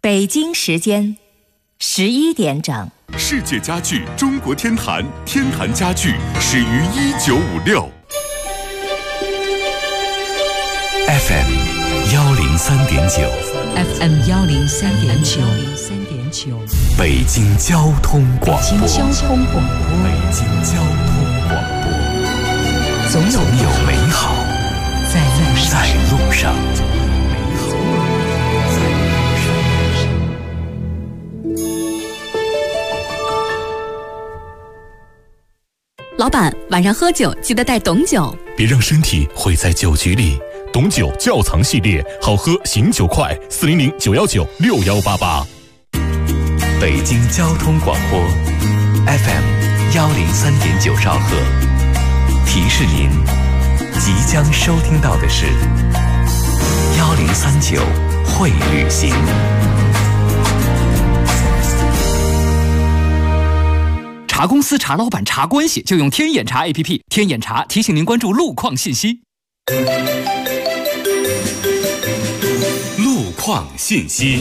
北京时间11点整。 世界家具中国天坛，天坛家具始于1956。 FM 103.9 FM 103.9 北京交通广播。 北京交通广播。 北京交通广播。总有美好在路上。 老板，晚上喝酒记得带董酒， 别让身体毁在酒局里。董酒窖藏系列，好喝醒酒快，400-919-6188。 北京交通广播 FM 103.9兆赫，提示您即将收听到的是1039会旅行。 查公司、查老板、查关系，就用天眼查 APP。天眼查提醒您关注路况信息。 路况信息。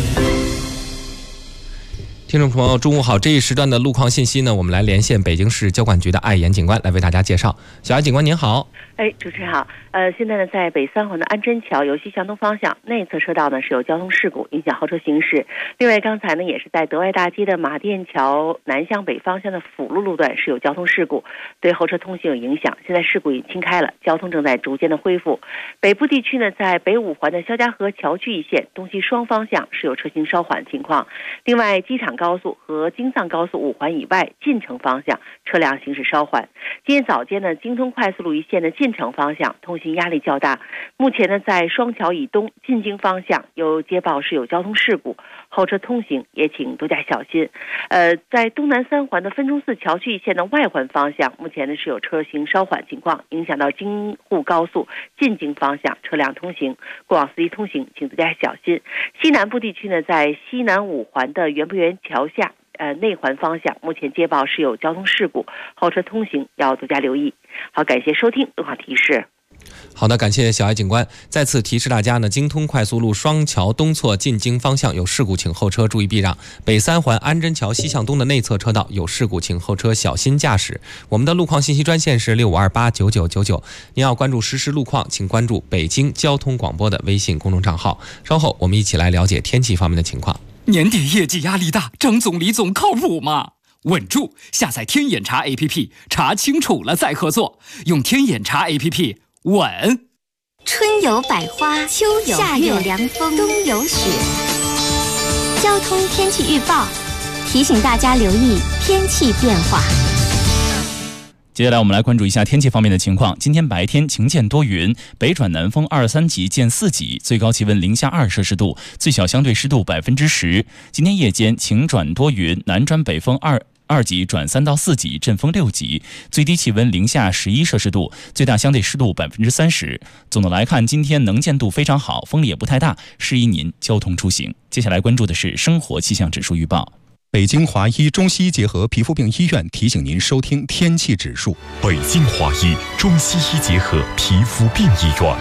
听众朋友，中午好！这一时段的路况信息呢，我们来连线北京市交管局的艾岩警官来为大家介绍。小艾警官您好。 主持人好。现在呢，在北三环的安贞桥由西向东方向内侧车道呢是有交通事故，影响后车行驶。另外，刚才呢也是在德外大街的马甸桥南向北方向的辅路路段是有交通事故，对后车通行有影响。现在事故已清开了，交通正在逐渐的恢复。北部地区呢，在北五环的肖家河桥区一线东西双方向是有车行稍缓情况。另外，机场高速和京藏高速五环以外进城方向车辆行驶稍缓。今天早间呢，京通快速路一线的进城方向通行压力较大。目前呢，在双桥以东进京方向有接报是有交通事故，后车通行也请多加小心。在东南三环的分钟寺桥区一线的外环方向，目前呢是有车行稍缓情况，影响到京沪高速进京方向车辆通行，过往司机通行请多加小心。西南部地区呢，在西南五环的园博园桥下内环方向，目前接报是有交通事故，后车通行要多加留意。好，感谢收听路况提示。 好的，感谢小艾警官。再次提示大家呢，京通快速路双桥东侧进京方向有事故，请后车注意避让。北三环安贞桥西向东的内侧车道有事故，请后车小心驾驶。我们的路况信息专线是65289999，您要关注实时路况，请关注北京交通广播的微信公众账号。稍后我们一起来了解天气方面的情况。 年底业绩压力大，张总李总靠谱吗？稳住！下载天眼查 APP， 查清楚了再合作。用天眼查 APP， 稳。 春有百花，秋有夏有凉风，冬有雪。交通天气预报提醒大家留意天气变化。 接下来我们来关注一下天气方面的情况。今天白天晴见多云，北转南风2、3级见4级，最高气温零下2摄氏度，最小相对湿度10%。今天夜间晴转多云，南转北风2级转3到4级，阵风6级，最低气温零下11摄氏度，最大相对湿度30%。总的来看，今天能见度非常好，风力也不太大，适宜您交通出行。接下来关注的是生活气象指数预报。 北京华医中西医结合皮肤病医院提醒您收听天气指数。 北京华医中西医结合皮肤病医院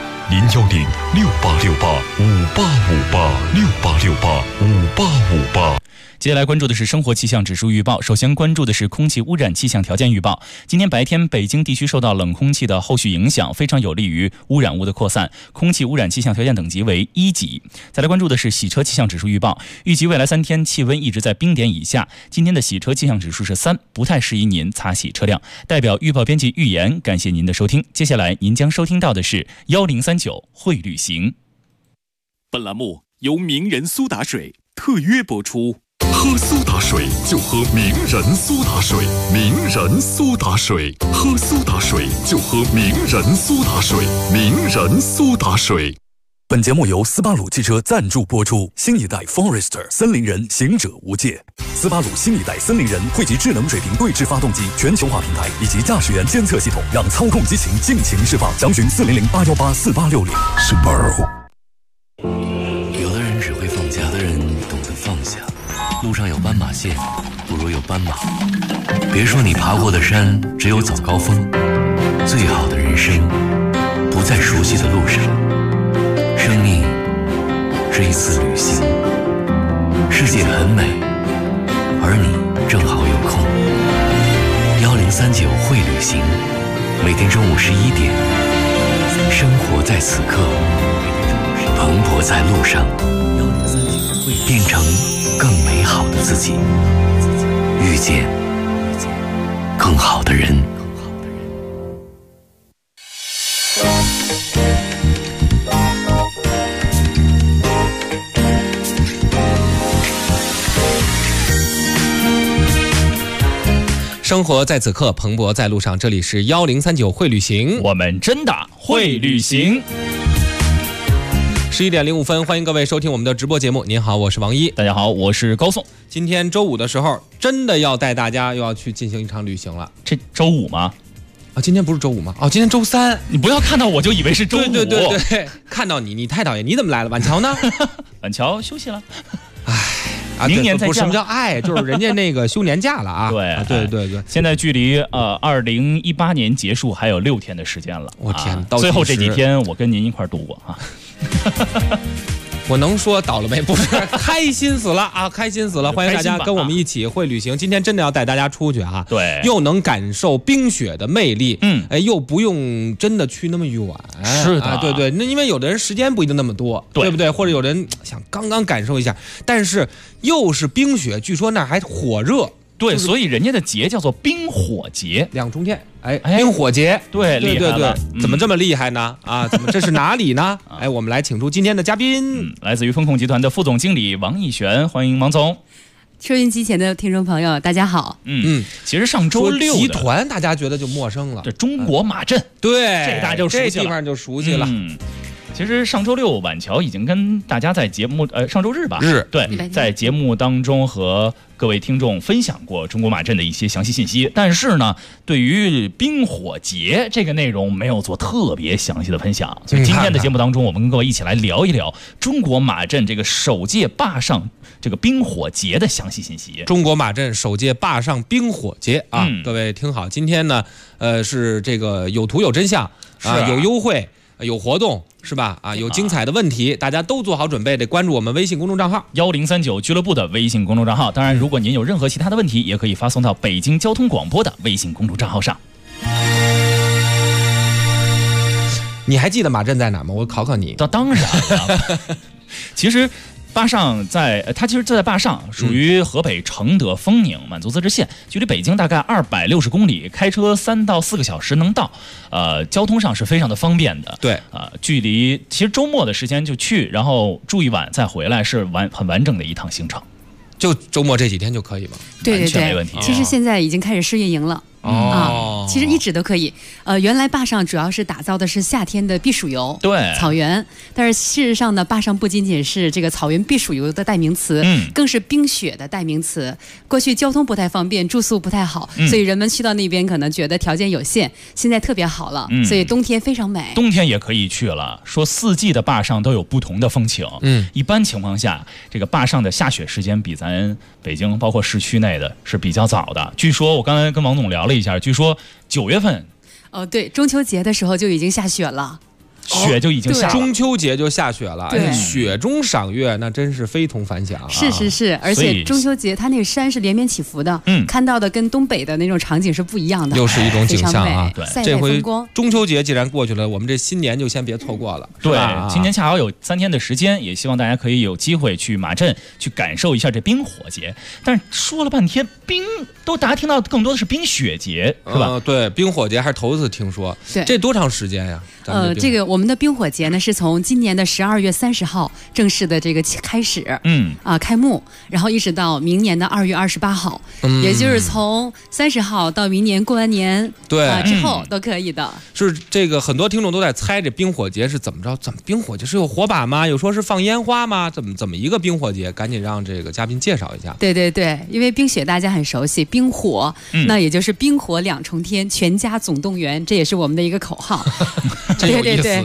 ，010-6868-5858，6868-5858。 接下来关注的是生活气象指数预报。首先关注的是空气污染气象条件预报。今天白天，北京地区受到冷空气的后续影响，非常有利于污染物的扩散，空气污染气象条件等级为1级。再来关注的是洗车气象指数预报。预计未来3天气温一直在冰点以下，今天的洗车气象指数是3，不太适宜您擦洗车辆。代表预报编辑预言，感谢您的收听。接下来您将收听到的是1039会旅行。 本栏目由名人苏打水特约播出。喝苏打水就喝名人苏打水，名人苏打水，喝苏打水就喝名人苏打水，名人苏打水。 本节目由斯巴鲁汽车赞助播出。新一代 Forester 森林人，行者无界。斯巴鲁新一代森林人汇集智能水平对置发动机全球化平台以及驾驶员监测系统，让操控激情尽情释放。详询400-818-4860。Subaru。 有的人只会放假，有的人懂得放下。路上有斑马线，不如有斑马。别说你爬过的山只有早高峰，最好的人生不在熟悉的路上。生命是一次旅行， 世界很美，而你正好有空。1039会旅行，每天中午11点，生活在此刻，蓬勃在路上，变成更美好的自己，遇见更好的人。 生活在此刻，蓬勃在路上。这里是1039会旅行， 我们真的会旅行。 11点05分，欢迎各位收听我们的直播节目。您好，我是王一。 大家好，我是高颂。 今天周五的时候，真的要带大家又要去进行一场旅行了。 这周五吗？ 啊，今天不是周五吗？哦，今天周三。 你不要看到我就以为是周五。 对，看到你太讨厌。你怎么来了？晚桥呢？ 晚桥休息了。 唉。 明年再见。 什么叫爱？就是人家那个休年假了啊！对， 现在距离2018年结束还有6天的时间了。 我天， 最后这几天我跟您一块度过啊。 我能说倒了没？不是，开心死了啊！开心死了！欢迎大家跟我们一起会旅行。今天真的要带大家出去啊！ 对， 又能感受冰雪的魅力，又不用真的去那么远。 是的， 对，那因为有的人时间不一定那么多，对不对？或者有人想刚刚感受一下，但是又是冰雪，据说那儿还火热。 对，所以人家的节叫做冰火节， 两重天。冰火节， 对， 怎么这么厉害呢？啊，怎么这是哪里呢？我们来请出今天的嘉宾， 来自于风控集团的副总经理王义璇，欢迎王总。 收音机前的听众朋友，大家好。 其实上周六集团大家觉得就陌生了， 这中国马镇， 对， 这大家就熟悉了， 这地方就熟悉了。 其实上周六晚桥已经跟大家在节目上周日吧，对，在节目当中和各位听众分享过中国马镇的一些详细信息，但是呢，对于冰火节这个内容没有做特别详细的分享，所以今天的节目当中，我们跟各位一起来聊一聊中国马镇这个首届坝上这个冰火节的详细信息。 中国马镇首届坝上冰火节啊，各位听好，今天呢，是这个有图有真相啊，有优惠。有活动是吧？有精彩的问题，大家都做好准备，得关注我们微信公众账号 1039俱乐部的微信公众账号。当然，如果您有任何其他的问题，也可以发送到北京交通广播的微信公众账号上。 你还记得马镇在哪吗？我考考你。 当然了，其实。坝上它其实就在坝上，属于河北承德丰宁满族自治县，距离北京大概260公里，开车3到4个小时能到，交通上是非常的方便的。 对， 距离其实周末的时间就去，然后住一晚再回来，是很完整的一趟行程。 就周末这几天就可以吗？ 对， 完全没问题。 其实现在已经开始试运营了。其实一直都可以。原来坝上主要是打造的是夏天的避暑游， 对， 草原。但是事实上呢，坝上不仅仅是这个草原避暑游的代名词，更是冰雪的代名词。过去交通不太方便，住宿不太好，所以人们去到那边可能觉得条件有限。现在特别好了，所以冬天非常美。 冬天也可以去了。说4季的坝上都有不同的风情。一般情况下，这个坝上的下雪时间比咱北京包括市区内的是比较早的。据说我刚才跟王总聊了一下，据说9月份， 对，中秋节的时候就已经下雪了。 雪就已经下了， 中秋节就下雪了，雪中赏月那真是非同凡响。 是，而且中秋节它那个山是连绵起伏的，看到的跟东北的那种场景是不一样的， 又是一种景象啊。 对，这回中秋节既然过去了，我们这新年就先别错过了。 对，今年恰好有3天的时间，也希望大家可以有机会去马镇去感受一下这冰火节。但是说了半天，冰都大家听到更多的是冰雪节，是吧？ 对，冰火节还是头次听说。 对， 这多长时间呀？ 这个我们的冰火节呢，是从今年的12月30号正式的这个开始，开幕，然后一直到明年的2月28号，也就是从30号到明年过完年之后都可以的。 是这个很多听众都在猜这冰火节是怎么着？怎么冰火节是有火把吗？有说是放烟花吗？怎么一个冰火节？赶紧让这个嘉宾介绍一下。 对，因为冰雪大家很熟悉，冰火，那也就是冰火2重天，全家总动员，这也是我们的一个口号。 对，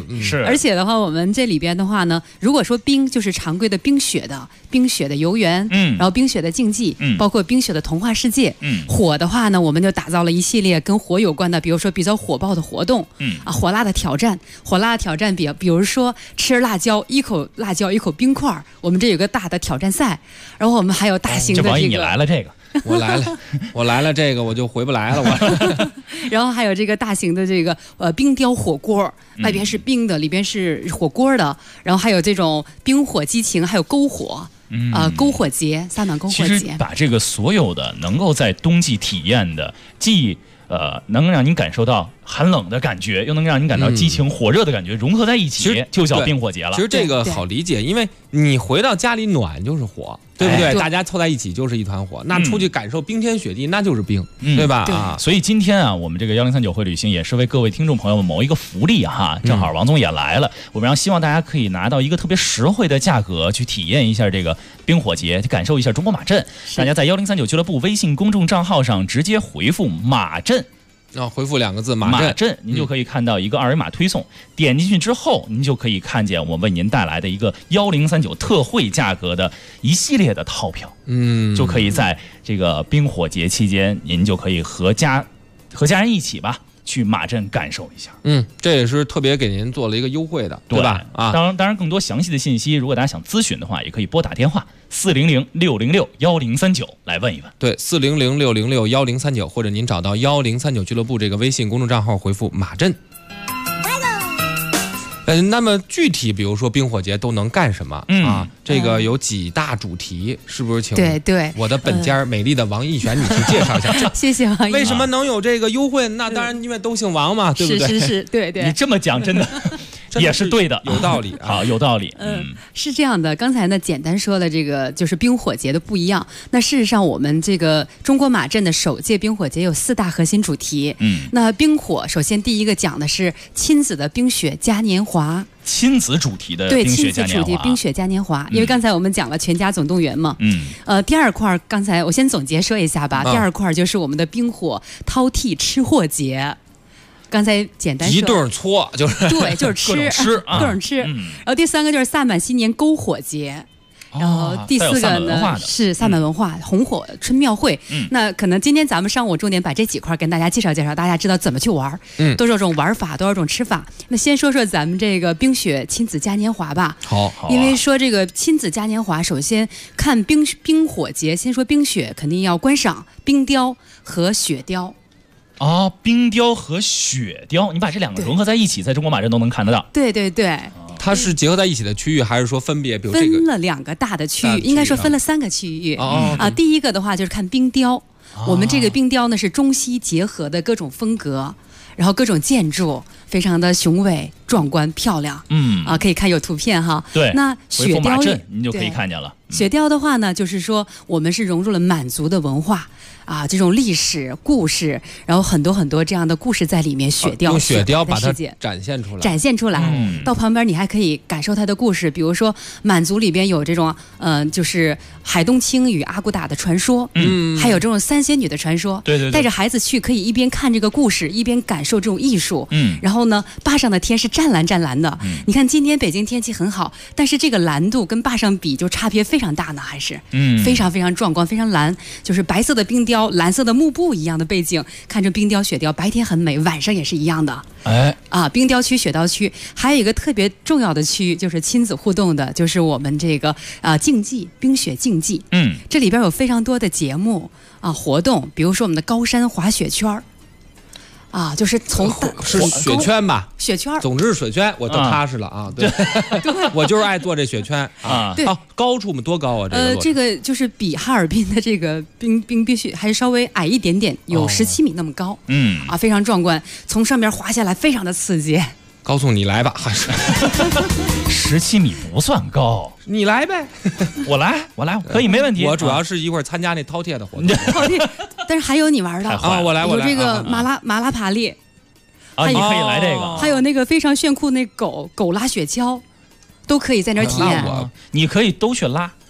是。 而且的话，我们这里边的话呢，如果说冰就是常规的冰雪的游园，然后冰雪的竞技，包括冰雪的童话世界，火的话呢，我们就打造了一系列跟火有关的，比如说比较火爆的活动，火辣的挑战，比如说吃辣椒，一口辣椒一口冰块，我们这有个大的挑战赛，然后我们还有大型的这个。 王毅，你来了这个。 我来了，这个我就回不来了。我然后还有这个大型的这个冰雕火锅，外边是冰的，里边是火锅的，然后还有这种冰火激情，还有篝火。篝火节，萨满篝火节， 其实把这个所有的能够在冬季体验的，既能让您感受到寒冷的感觉，又能让您感到激情火热的感觉，融合在一起，就叫冰火节了。 其实这个好理解，因为你回到家里暖就是火，对不对？大家凑在一起就是一团火。那出去感受冰天雪地，那就是冰，对吧？ 所以今天啊，我们这个1039会旅行也是为各位听众朋友们谋一个福利哈。正好王总也来了，我们希望大家可以拿到一个特别实惠的价格去体验一下这个冰火节，感受一下中国马阵。大家在1039俱乐部微信公众账号上直接回复马阵。 回复2个字马阵， 您就可以看到一个二维码推送，点进去之后，您就可以看见我为您带来的一个1039特惠价格的一系列的套票，就可以在这个冰火节期间，您就可以和家人一起吧，去马镇感受一下。 这也是特别给您做了一个优惠的，对吧？ 当然更多详细的信息，如果大家想咨询的话，也可以拨打电话400-606-1039来问一问。 对，400-606-1039，或者您找到1039俱乐部这个微信公众账号，回复马阵。那么具体比如说冰火节都能干什么这个有几大主题，是不是请对我的本家美丽的王艺璇女士介绍一下？ 谢谢王艺。 为什么能有这个优惠？那当然因为都姓王嘛，对不对？ 是，对。 你这么讲真的也是对的， 有道理。 好，有道理。 是这样的，刚才呢简单说了这个就是冰火节的不一样。那事实上我们这个中国马阵的首届冰火节有4大核心主题。那冰火首先第一个讲的是亲子的冰雪嘉年华。 亲子主题的冰雪嘉年华。对，亲子主题冰雪嘉年华。因为刚才我们讲了全家总动员嘛。第二块刚才我先总结说一下吧。第二块就是我们的冰火饕餮吃货节。刚才简单说一顿搓，就是对，就是吃各种吃。然后第3个就是萨满新年篝火节。然后第4个呢是萨满文化红火春庙会。那可能今天咱们上午重点把这几块跟大家介绍介绍，大家知道怎么去玩，多少种玩法，多少种吃法。那先说说咱们这个冰雪亲子嘉年华吧。 好， 因为说这个亲子嘉年华，首先看冰火节，先说冰雪，肯定要观赏冰雕和雪雕。 冰雕和雪雕，你把这2个融合在一起，在中国马镇都能看得到。 对。 它是结合在一起的区域，还是说分别？比如这个分了2个大的区域，应该说分了3个区域。第一个的话就是看冰雕。我们这个冰雕呢是中西结合的各种风格，然后各种建筑非常的雄伟、壮观、漂亮。可以看有图片哈。 对， 那雪雕您就可以看见了。 雪雕的话呢，就是说我们是融入了满族的文化。这种历史故事，然后很多这样的故事在里面。雪雕， 用雪雕把它展现出来。 到旁边你还可以感受它的故事，比如说满族里边有这种就是海东青与阿骨打的传说，还有这种3仙女的传说。 对， 带着孩子去可以一边看这个故事，一边感受这种艺术。然后呢，坝上的天是湛蓝的。你看今天北京天气很好，但是这个蓝度跟坝上比就差别非常大呢，还是非常非常壮观，非常蓝，就是白色的冰雕。蓝色的幕布一样的背景，看着冰雕雪雕，白天很美，晚上也是一样的。冰雕区、雪雕区，还有一个特别重要的区域，就是亲子互动的，就是我们这个竞技冰雪竞技。这里边有非常多的节目活动，比如说我们的高山滑雪圈就是从是雪圈吧？ 雪圈， 总之是雪圈，我就踏实了啊！对，我就是爱做这雪圈啊。 对， 高处多高啊？ 这个就是比哈尔滨的这个冰雪还稍微矮一点点，有17米那么高。非常壮观，从上面滑下来非常的刺激。 高送你来吧，还是 17米不算高， 你来呗， 我来，可以没问题。 我主要是一会儿参加那饕餮的活动。 但是还有你玩的我来， 有这个马拉爬猎你可以来这个， 还有那个非常炫酷那狗拉雪橇，都可以在那儿体验。 你可以都去拉。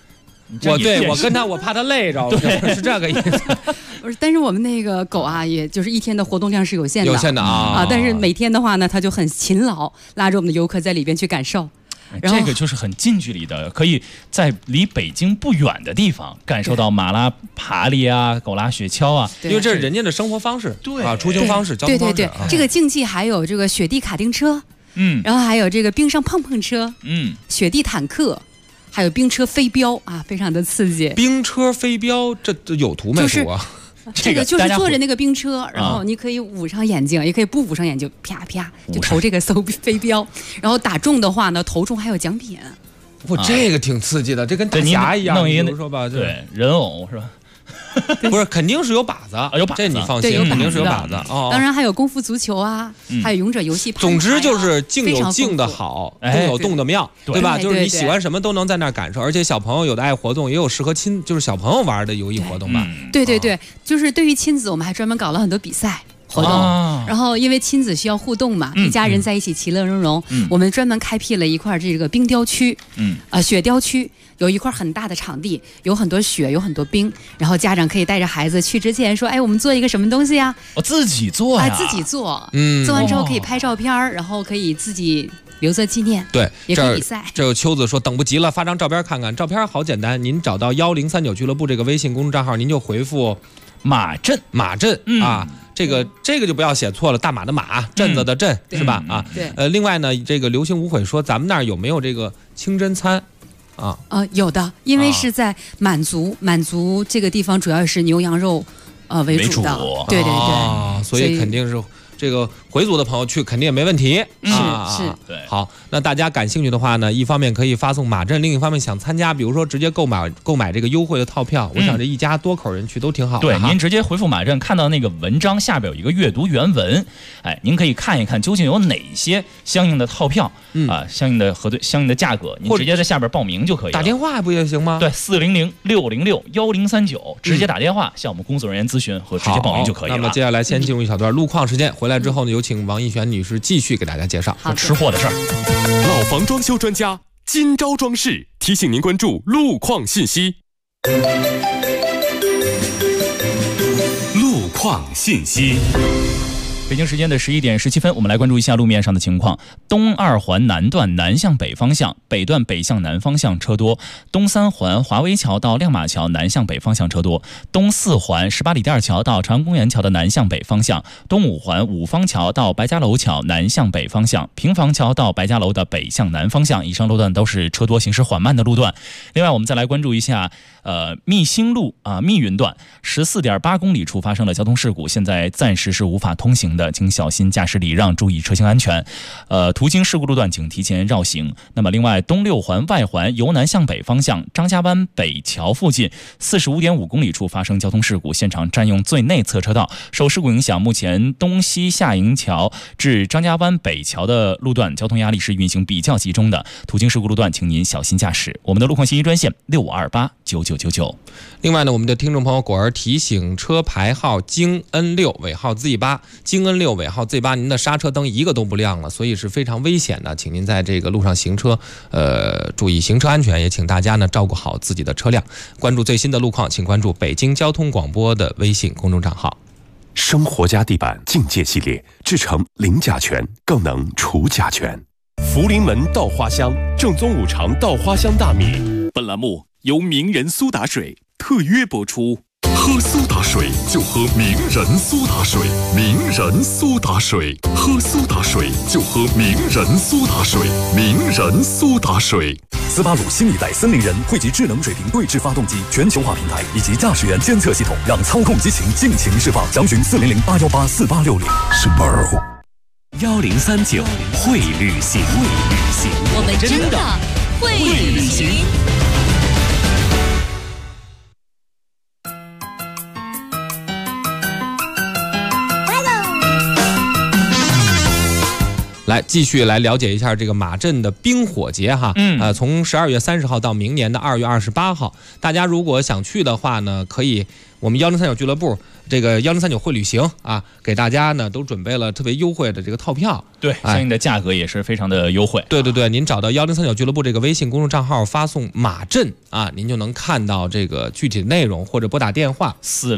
我跟他，我怕他累着，是这个意思。 不是，但是我们那个狗啊，也就是一天的活动量是有限的啊。但是每天的话呢，它就很勤劳，拉着我们的游客在里边去感受。 然后这个就是很近距离的，可以在离北京不远的地方感受到马拉爬犁啊、狗拉雪橇啊， 因为这是人家的生活方式， 对啊，出行方式、交通方式。 对，这个竞技还有这个雪地卡丁车，然后还有这个冰上碰碰车，雪地坦克。还有冰车飞镖啊，非常的刺激。 冰车飞镖，这有图没图啊？ 这个就是坐着那个冰车，然后你可以捂上眼睛，也可以不捂上眼睛，啪啪就投这个飞镖，然后打中的话呢，投中还有奖品。 哇，这个挺刺激的，这跟大侠一样。 弄一个比如说吧， 对，人偶是吧？ 不是，肯定是有靶子， 有靶子， 这你放心，肯定是有靶子。哦， 当然还有功夫足球啊，还有勇者游戏。 总之就是静有静的好，动有动的妙，对吧？就是你喜欢什么都能在那儿感受，而且小朋友有的爱活动，也有适合就是小朋友玩的游艺活动吧。 对，就是对于亲子，我们还专门搞了很多比赛活动，然后因为亲子需要互动嘛，一家人在一起其乐融融，我们专门开辟了一块这个冰雕区，雪雕区。有一块很大的场地，有很多雪，有很多冰，然后家长可以带着孩子去之前说，哎，我们做一个什么东西呀？ 自己做呀， 自己做，做完之后可以拍照片，然后可以自己留作纪念。 对， 也可以比赛。 这有秋子说等不及了，发张照片看看。照片好简单，您找到1039俱乐部这个微信公众账号，您就回复马震啊。这个就不要写错了，大马的马，镇子的镇，是吧？啊， 对。 另外呢，这个流行无悔说，咱们那儿有没有这个清真餐？ 有的，因为是在满族这个地方，主要是牛羊肉为主的，对， 所以肯定是这个回族的朋友去肯定也没问题。 是， 对。 好，那大家感兴趣的话呢，一方面可以发送马震，另一方面想参加，比如说直接购买这个优惠的套票，我想这一家多口人去都挺好的。 对，您直接回复马震，看到那个文章下边有一个阅读原文，您可以看一看究竟有哪些相应的套票相应的核对相应的价格，您直接在下边报名就可以了。 打电话不也行吗？ 对，400-606-1039，直接打电话向我们工作人员咨询和直接报名就可以了。 那么接下来先进入一小段路况时间，回来之后呢，有请王艺璇女士继续给大家介绍吃货的事儿。 老房装修专家金招装饰提醒您关注路况信息。路况信息。 北京时间的11点17分，我们来关注一下路面上的情况。东2环南段南向北方向，北段北向南方向车多；东3环华威桥到亮马桥南向北方向车多；东4环18里店桥到长安公园桥的南向北方向；东5环五方桥到白家楼桥南向北方向；平房桥到白家楼的北向南方向。以上路段都是车多、行驶缓慢的路段。另外，我们再来关注一下密兴路密云段14.8公里处发生了交通事故，现在暂时是无法通行的，请小心驾驶礼让，注意车型安全。途经事故路段请提前绕行。那么另外，东6环外环由南向北方向张家湾北桥附近45.5公里处发生交通事故，现场占用最内侧车道。受事故影响，目前东西下营桥至张家湾北桥的路段交通压力是运行比较集中的，途经事故路段请您小心驾驶。我们的路况信息专线65289999。 另外呢，我们的听众朋友果儿提醒，车牌号京 N6 尾号 Z8， 京 N6 尾号 Z8， 您的刹车灯一个都不亮了，所以是非常危险的，请您在这个路上行车注意行车安全，也请大家呢照顾好自己的车辆。关注最新的路况，请关注北京交通广播的微信公众账号。 生活家地板境界系列，制成零甲醛，更能除甲醛。福临门稻花香，正宗五常稻花香大米。本栏目由名人苏打水特约播出。喝苏打水就喝名人苏打水，名人苏打水，喝苏打水就喝名人苏打水，名人苏打水。 斯巴鲁新一代森林人汇集智能水平对置发动机全球化平台以及驾驶员监测系统，让操控激情尽情释放。详询400-818-4860。Subaru 1039会旅行， 我们真的会旅行。 来， 继续来了解一下这个马镇的冰火节哈。从12月30号到明年的2月28号，大家如果想去的话呢，可以我们1039俱乐部这个1039会旅行啊，给大家呢都准备了特别优惠的这个套票， 对，相应的价格也是非常的优惠。 对对对，您找到1039俱乐部这个微信公众账号，发送马镇啊，您就能看到这个具体的内容，或者拨打电话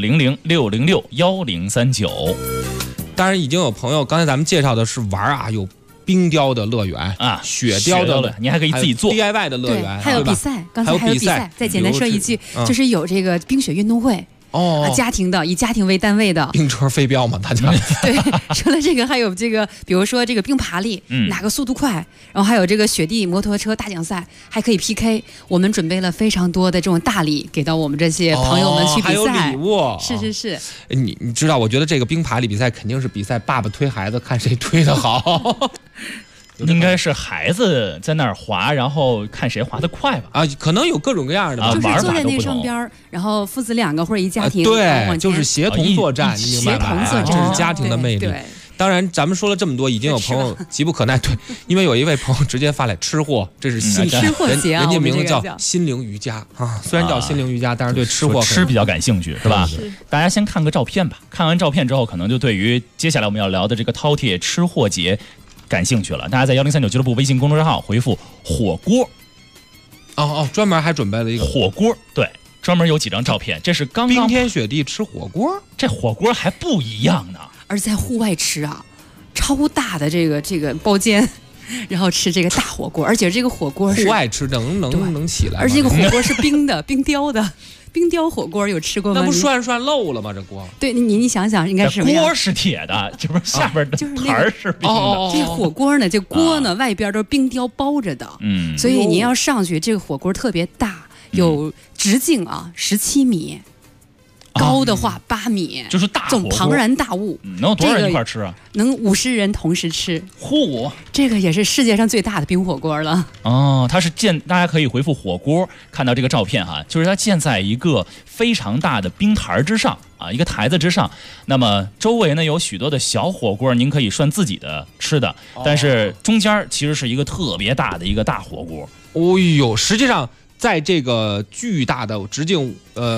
400-606-1039。 当然，已经有朋友刚才咱们介绍的是玩啊，有冰雕的乐园啊，雪雕的， 你还可以自己做 DIY 的乐园， 还有比赛。刚才还有比赛，再简单说一句，就是有这个冰雪运动会。家庭的，以家庭为单位的冰车飞镖嘛，大家对。除了这个，还有这个，比如说这个冰爬力，哪个速度快，然后还有这个雪地摩托车大奖赛，还可以 PK。我们准备了非常多的这种大礼给到我们这些朋友们去比赛， 还有礼物， 是。 你知道，我觉得这个冰爬力比赛肯定是比赛爸爸推孩子，看谁推得好。 应该是孩子在那儿滑，然后看谁滑得快吧？ 啊，可能有各种各样的， 就是坐在那上边，然后父子2个或者一家庭， 对，就是协同作战，你明白吧？这是家庭的魅力。当然，咱们说了这么多，已经有朋友急不可耐，对，因为有一位朋友直接发来吃货，这是吃货节啊， 人家名字叫心灵瑜伽啊，虽然叫心灵瑜伽，但是对吃比较感兴趣，是吧？大家先看个照片吧，看完照片之后，可能就对于接下来我们要聊的这个饕餮吃货节感兴趣了。大家在1039俱乐部微信公众号回复火锅， 专门还准备了一个火锅，对，专门有几张照片，这是刚冰天雪地吃火锅， 这火锅还不一样呢， 而在户外吃啊，超大的这个包间，然后吃这个大火锅，而且这个火锅是户外吃能起来， 而且这个火锅是冰的，冰雕的。冰雕火锅有吃过吗？ 那不涮漏了吗？这锅？ 对，你想想，应该是什么样？ 锅是铁的，这不是下边的盘是冰的。 这火锅呢，这锅呢，外边都是冰雕包着的。所以你要上去，这个火锅特别大，有直径啊17米。高的话8米， 就是大总庞然大物， 能有多少人一块吃啊？ 能50人同时吃。这个也是世界上最大的冰火锅了。 它是大家可以回复火锅，看到这个照片哈，就是它建在一个非常大的冰台之上啊，一个台子之上。那么周围呢有许多的小火锅，您可以涮自己的吃的，但是中间其实是一个特别大的一个大火锅。 实际上。在这个巨大的直径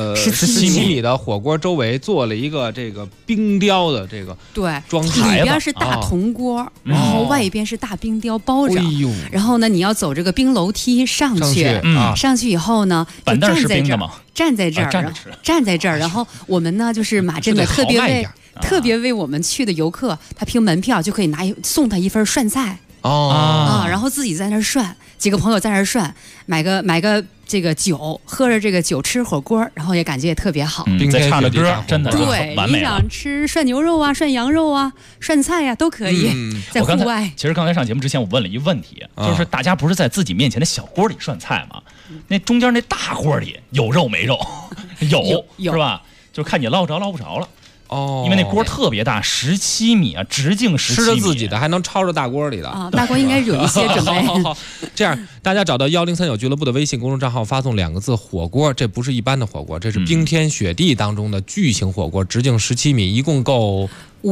17米的火锅周围做了一个这个冰雕的这个装台， 里边是大铜锅，然后外边是大冰雕包着。然后呢，你要走这个冰楼梯上去，上去以后呢， 板凳是冰的吗？ 站在这儿，然后我们呢就是马镇的特别为我们去的游客，他凭门票就可以送他一份涮菜。然后自己在那儿涮，几个朋友在那儿涮，买个这个酒，喝着这个酒吃火锅，然后也感觉也特别好。 再唱着歌，真的对，你想吃涮牛肉啊、涮羊肉啊、涮菜呀，都可以。在户外， 其实刚才上节目之前，我问了一个问题，就是大家不是在自己面前的小锅里涮菜吗？那中间那大锅里有肉没肉？有是吧？就看你捞着捞不着了。因为那锅特别大，17米啊，直径17米， 吃着自己的还能抄着大锅里的啊，大锅应该有一些准备。 这样，大家找到1039俱乐部的微信公众账号，发送2个字“火锅”，这不是一般的火锅，这是冰天雪地当中的巨型火锅，直径17米，一共够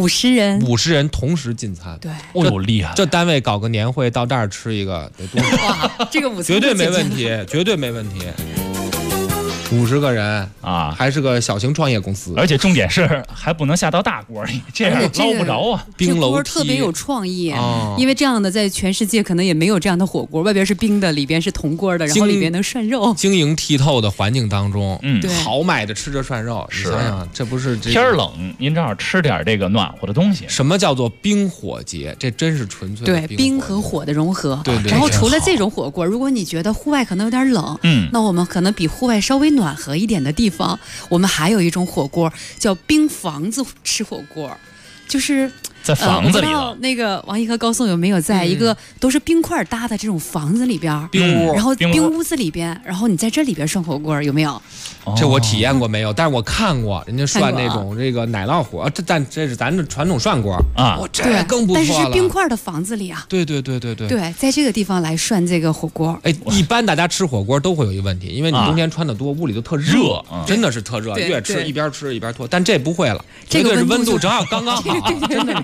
50人同时进餐。 对， 厉害！ 这单位搞个年会到这儿吃一个得多哇，这个午餐绝对没问题，绝对没问题。50个人啊，还是个小型创业公司， 而且重点是还不能下到大锅里，这样捞不着啊。 冰楼梯特别有创意，因为这样的在全世界可能也没有这样的火锅，外边是冰的，里边是铜锅的，然后里边能涮肉。 晶莹剔透的环境当中，豪迈的吃着涮肉， 是想想这不是天冷，您正好吃点这个暖和的东西。 什么叫做冰火节？这真是纯粹的冰和火的融合。 对。 然后除了这种火锅，如果你觉得户外可能有点冷，那我们可能比户外稍微暖和一点的地方，我们还有一种火锅叫冰房子吃火锅，就是在房子里那个王一和高颂有没有在一个都是冰块搭的这种房子里边， 冰屋， 然后冰屋子里边，然后你在这里边涮火锅，有没有？ 这我体验过没有？但是我看过人家涮那种这个奶酪火，这是咱的传统涮锅啊，这更不错了。 但是是冰块的房子里啊。 对， 在这个地方来涮这个火锅。 一般大家吃火锅都会有一个问题，因为你冬天穿的多，屋里都特热，真的是特热，越吃一边吃一边脱。但这不会了，这个是温度正好刚刚好，真的是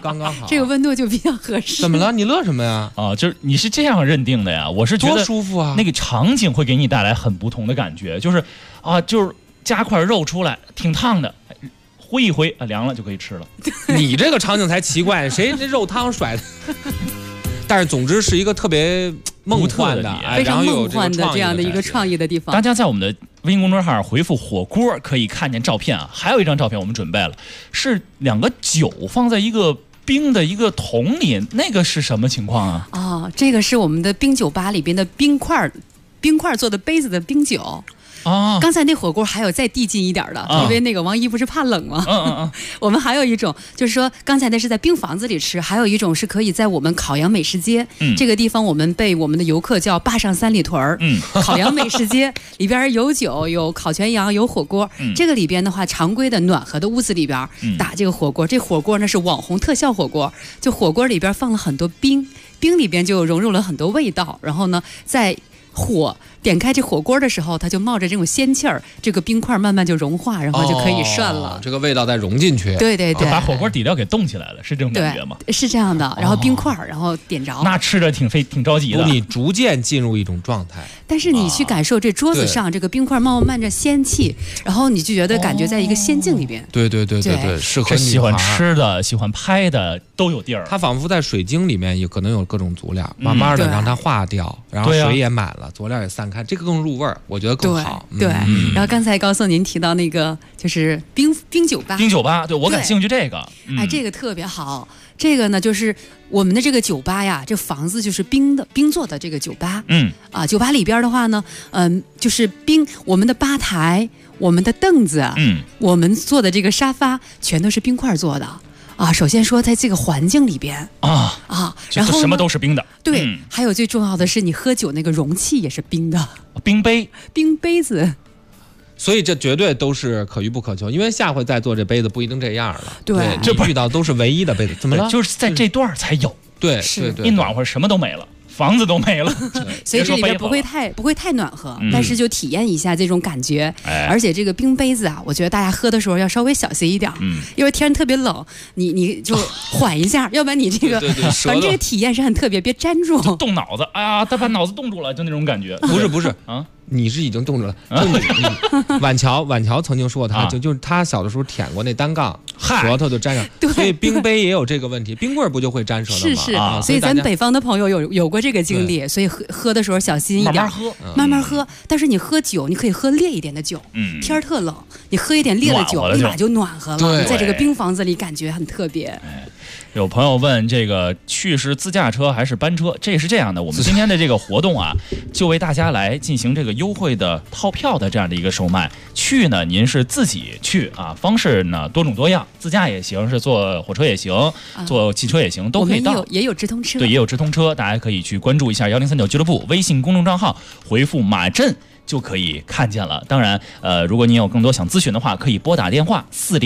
刚刚好。 这个温度就比较合适。 怎么了？你乐什么呀？ 就是你是这样认定的呀？我是觉得多舒服啊！ 那个场景会给你带来很不同的感觉，就是夹块肉出来，挺烫的。挥一挥凉了就可以吃了。 你这个场景才奇怪，谁这肉汤甩的？但是总之是一个特别梦幻的、 非常梦幻的这样的一个创意的地方。 大家在我们的微信公众号上回复火锅可以看见照片啊，还有一张照片我们准备了，是2个酒放在一个冰的一个桶里，那个是什么情况啊？ 这个是我们的冰酒吧里边的冰块做的杯子的冰酒。刚才那火锅还有再递进一点的，因为那个王姨不是怕冷吗？我们还有一种就是说，刚才那是在冰房子里吃，还有一种是可以在我们烤羊美食街这个地方，我们被我们的游客叫坝上三里屯烤羊美食街里边有酒、有烤全羊、有火锅。这个里边的话，常规的暖和的屋子里边打这个火锅，这火锅呢是网红特效火锅，就火锅里边放了很多冰里边就融入了很多味道，然后呢在点开这火锅的时候，它就冒着这种仙气儿，这个冰块慢慢就融化，然后就可以涮了。 这个味道再融进去。 对对对， 把火锅底料给冻起来了，是这种感觉吗？ 是这样的。然后冰块，然后点着， 那吃着挺着急的。 你逐渐进入一种状态， 但是你去感受这桌子上这个冰块慢慢着仙气，然后你就觉得感觉在一个仙境里边。 对，适合喜欢吃的、喜欢拍的都有地儿。 它仿佛在水晶里面也可能有各种佐料，慢慢的让它化掉，然后水也满了，佐料也散开，这个更入味儿。我觉得更好。 对，然后刚才高颂您提到那个就是冰酒吧， 对我感兴趣这个。 这个特别好。这个呢就是我们的这个酒吧呀，这房子就是冰做的这个酒吧。酒吧里边的话呢，就是我们的吧台、我们的凳子，我们坐的这个沙发全都是冰块做的。首先说在这个环境里边然后什么都是冰的。 对，还有最重要的是你喝酒那个容器也是冰的， 冰杯子。 所以这绝对都是可遇不可求，因为下回再做这杯子不一定这样了。 对， 这遇到都是唯一的杯子，怎么了？ 就是在这段才有。 对， 一暖和什么都没了。房子都没了， 所以这里边不会太暖和，但是就体验一下这种感觉。而且这个冰杯子我觉得大家喝的时候要稍微小心一点，因为天特别冷，你就缓一下，要不然你这个反正这个体验是很特别，别粘住， 冻脑子。哎呀，他把脑子冻住了，就那种感觉。 不是你是已经冻住了。晚桥曾经说过就是他小的时候舔过那单杠，舌头就粘上，所以冰杯也有这个问题，冰棍不就会粘舌头吗？ 所以咱北方的朋友有过这个经历，所以喝的时候小心一点，慢慢喝。但是你喝酒，你可以喝烈一点的酒。天特冷，你喝一点烈的酒，立马就暖和了。你在这个冰房子里感觉很特别。 有朋友问这个去是自驾车还是班车？这是这样的，我们今天的这个活动就为大家来进行这个优惠的套票的这样的一个售卖。去呢，您是自己去方式呢多种多样，自驾也行，是坐火车也行，坐汽车也行，都可以到。 也有直通车， 对，也有直通车，大家可以去关注一下1039俱乐部微信公众账号，回复马震就可以看见了。当然，如果您有更多想咨询的话，可以拨打电话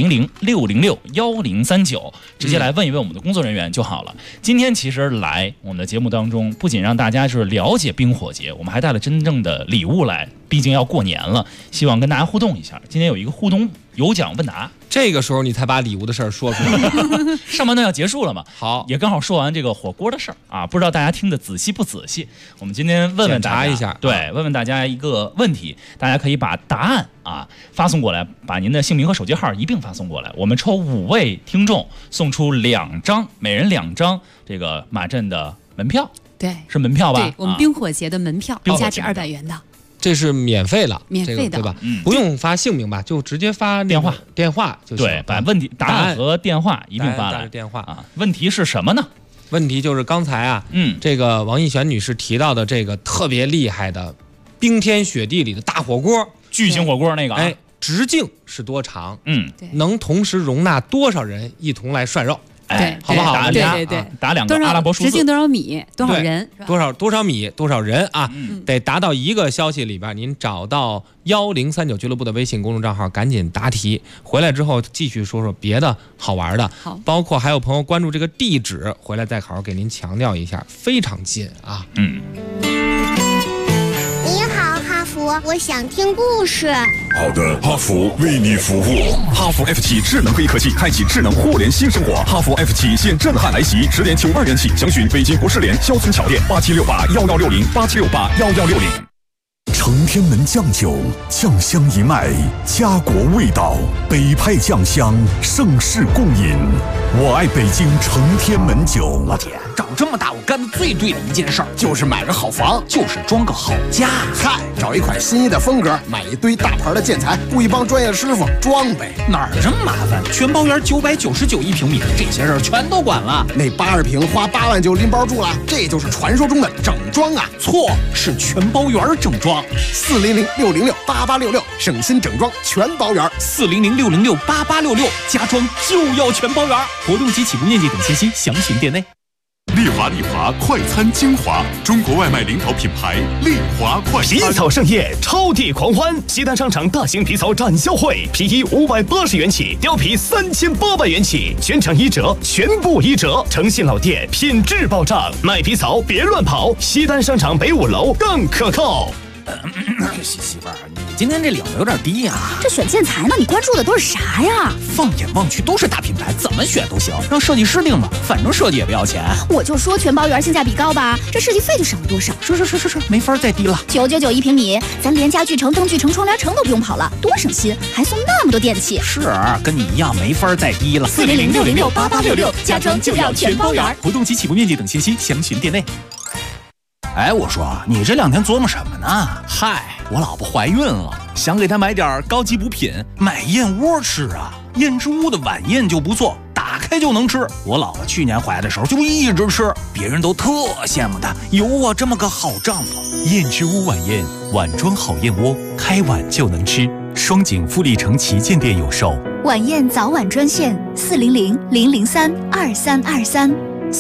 400-606-1039，直接来问一问我们的工作人员就好了。今天其实来我们的节目当中，不仅让大家就是了解冰火节，我们还带了真正的礼物来，毕竟要过年了，希望跟大家互动一下。今天有一个互动有奖问答， 这个时候你才把礼物的事儿说出来。 上半段要结束了嘛？ 好， 也刚好说完这个火锅的事儿不知道大家听得仔细不仔细？我们今天问问大家一下， 对，问问大家一个问题，大家可以把答案发送过来，把您的姓名和手机号一并发送过来。我们抽5位听众，送出2张，每人2张这个马震的门票。 对， 是门票吧？ 对，我们冰火节的门票，价值200元的。 这是免费的， 对吧？不用发姓名吧，就直接发电话就行。 对，把答案和电话一并发来。 电话问题是什么呢？ 问题就是刚才这个王艺璇女士提到的这个特别厉害的冰天雪地里的大火锅， 巨型火锅那个， 直径是多长？能同时容纳多少人一同来涮肉？ 对， 好不好？ 对， 打2个阿拉伯数字， 直径多少米，多少人， 多少米，多少人得达到一个消息里边，您找到1039俱乐部的微信公众账号，赶紧答题。回来之后继续说说别的好玩的，包括还有朋友关注这个地址，回来再好好给您强调一下，非常近你好，哈佛， 我想听故事。 好的，哈弗为你服务。哈弗 F7 智能黑科技，开启智能互联新生活。哈弗 F7 现震撼来袭，10点92元起，详询北京国士联肖村桥店8768116087681160。 承天门酱酒，酱香一脉，家国味道，北派酱香，盛世共饮。我爱北京承天门酒。 老铁，长这么大我干的最对的一件事儿，就是买个好房，就是装个好家。 嗨，找一款心仪的风格，买一堆大牌的建材，雇一帮专业师傅装呗。 哪儿这么麻烦？全包园999一平米，这些事儿全都管了。 那80平花8万就拎包住了，这就是传说中的整装啊！ 错，是全包园整装。 400-606-8866，省心整装全包园。 400-606-8866，家装就要全包园。活动及起步面积等信息详询店内。 丽华快餐精华，中国外卖领导品牌丽华快餐。 皮草盛宴，超地狂欢！西单商场大型皮草展销会，皮衣580元起，貂皮3800元起，全场1折，全部1折。诚信老店，品质保障，买皮草别乱跑。西单商场北5楼更可靠。 媳妇儿，你今天这领子有点低呀。 这选建材呢，你关注的都是啥呀？ 放眼望去都是大品牌，怎么选都行，让设计师定吧，反正设计也不要钱。 我就说全包园性价比高吧，这设计费就省了多少？ 是，没法再低了。 999一平米，咱连家具城、灯具城、窗帘城都不用跑了，多省心，还送那么多电器。 是，跟你一样没法再低了。 400-606-8866，家装就要全包园。 活动及起步面积等信息详询店内。哎，我说你这2天琢磨什么呢？嗨，我老婆怀孕了，想给她买点高级补品，买燕窝吃啊。燕之屋的晚宴就不错，打开就能吃。我老婆去年怀的时候就一直吃，别人都特羡慕她有我这么个好丈夫。 燕之屋晚宴，碗装好燕窝，开碗就能吃。双井富力城旗舰店有售。 晚宴早晚专线400-003-2323。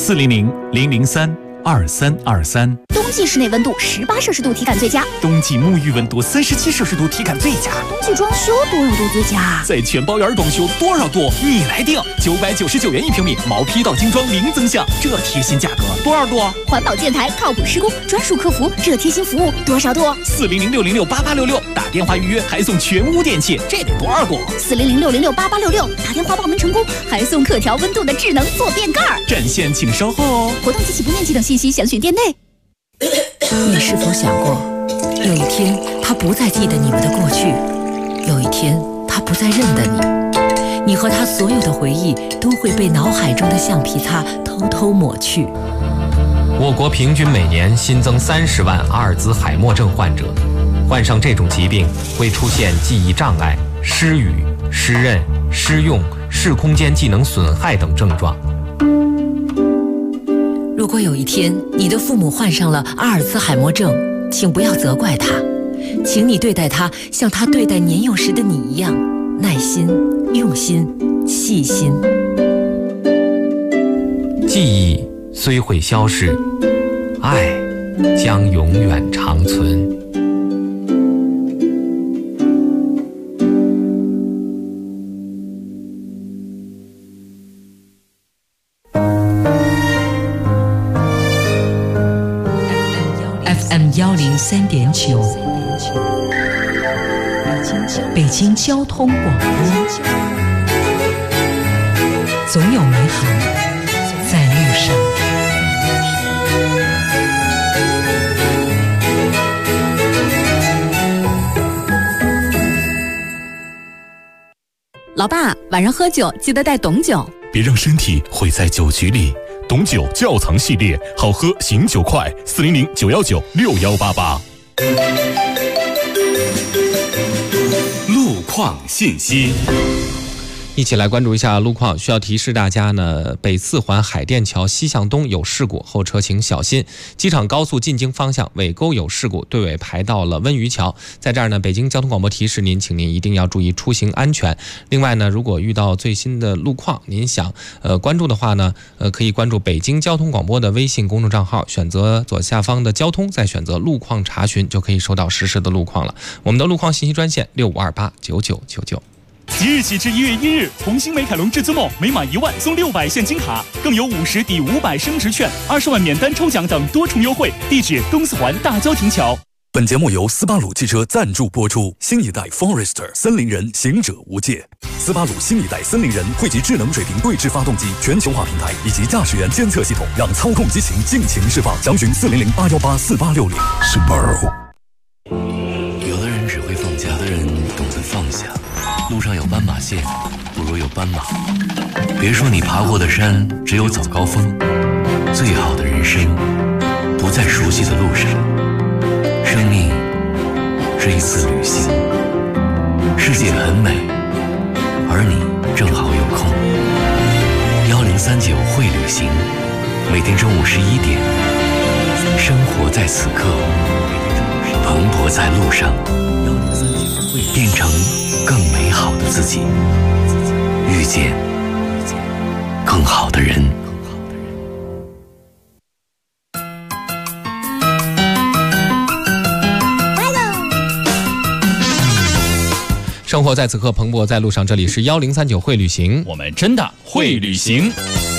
400-003-2323。 冬季室内温度18摄氏度体感最佳， 冬季沐浴温度37摄氏度体感最佳， 冬季装修多少度最佳？ 在全包园装修多少度你来定，999元一平米，毛坯到精装零增项，这贴心价格多少度？ 环保建材，靠谱施工，专属客服，这贴心服务多少度 ？400-606-8866，打电话预约还送全屋电器，这得多少度 ？400-606-8866，打电话报名成功还送可调温度的智能坐便盖。 战线请稍后哦。 活动及起步面积等信息详询店内。 你是否想过，有一天他不再记得你们的过去，有一天他不再认得你，你和他所有的回忆都会被脑海中的橡皮擦偷偷抹去。 我国平均每年新增30万阿尔兹海默症患者，患上这种疾病会出现记忆障碍、失语、失认、失用、视空间技能损害等症状。 如果有一天你的父母患上了阿尔兹海默症，请不要责怪他，请你对待他像他对待年幼时的你一样，耐心、用心、细心。 记忆虽会消逝，爱将永远长存。 103.9，北京交通广播，总有美好在路上。 老爸，晚上喝酒记得带董酒， 别让身体毁在酒局里。董酒窖藏系列，好喝醒酒快，400-919-6188。 路况信息。 一起来关注一下路况，需要提示大家呢，北4环海淀桥西向东有事故，后车请小心。机场高速进京方向尾沟有事故，队尾排到了温榆桥。在这儿呢，北京交通广播提示您，请您一定要注意出行安全。另外呢，如果遇到最新的路况，您想关注的话呢，可以关注北京交通广播的微信公众账号，选择左下方的交通，再选择路况查询，就可以收到实时的路况了。我们的路况信息专线65289999。 即日起至1月1日，红星美凯龙至尊梦每满1万送600现金卡，更有50抵500升值券、20万免单抽奖等多重优惠。地址：东4环大郊亭桥。 本节目由斯巴鲁汽车赞助播出。新一代 Forester 森林人，行者无界。斯巴鲁新一代森林人汇集智能水平对置发动机全球化平台以及驾驶员监测系统，让操控激情尽情释放。详询4008184860。Subaru。 有的人只会放假，有的人懂得放下。路上有斑马线，不如有斑马。别说你爬过的山只有早高峰，最好的人生不在熟悉的路上。生命是一次旅行，世界很美，而你正好有空。1039会旅行，每天中午11点，生活在此刻，蓬勃在路上，变成更美好的自己，遇见更好的人。 生活在此刻，蓬勃在路上。这里是1039会旅行， 我们真的会旅行。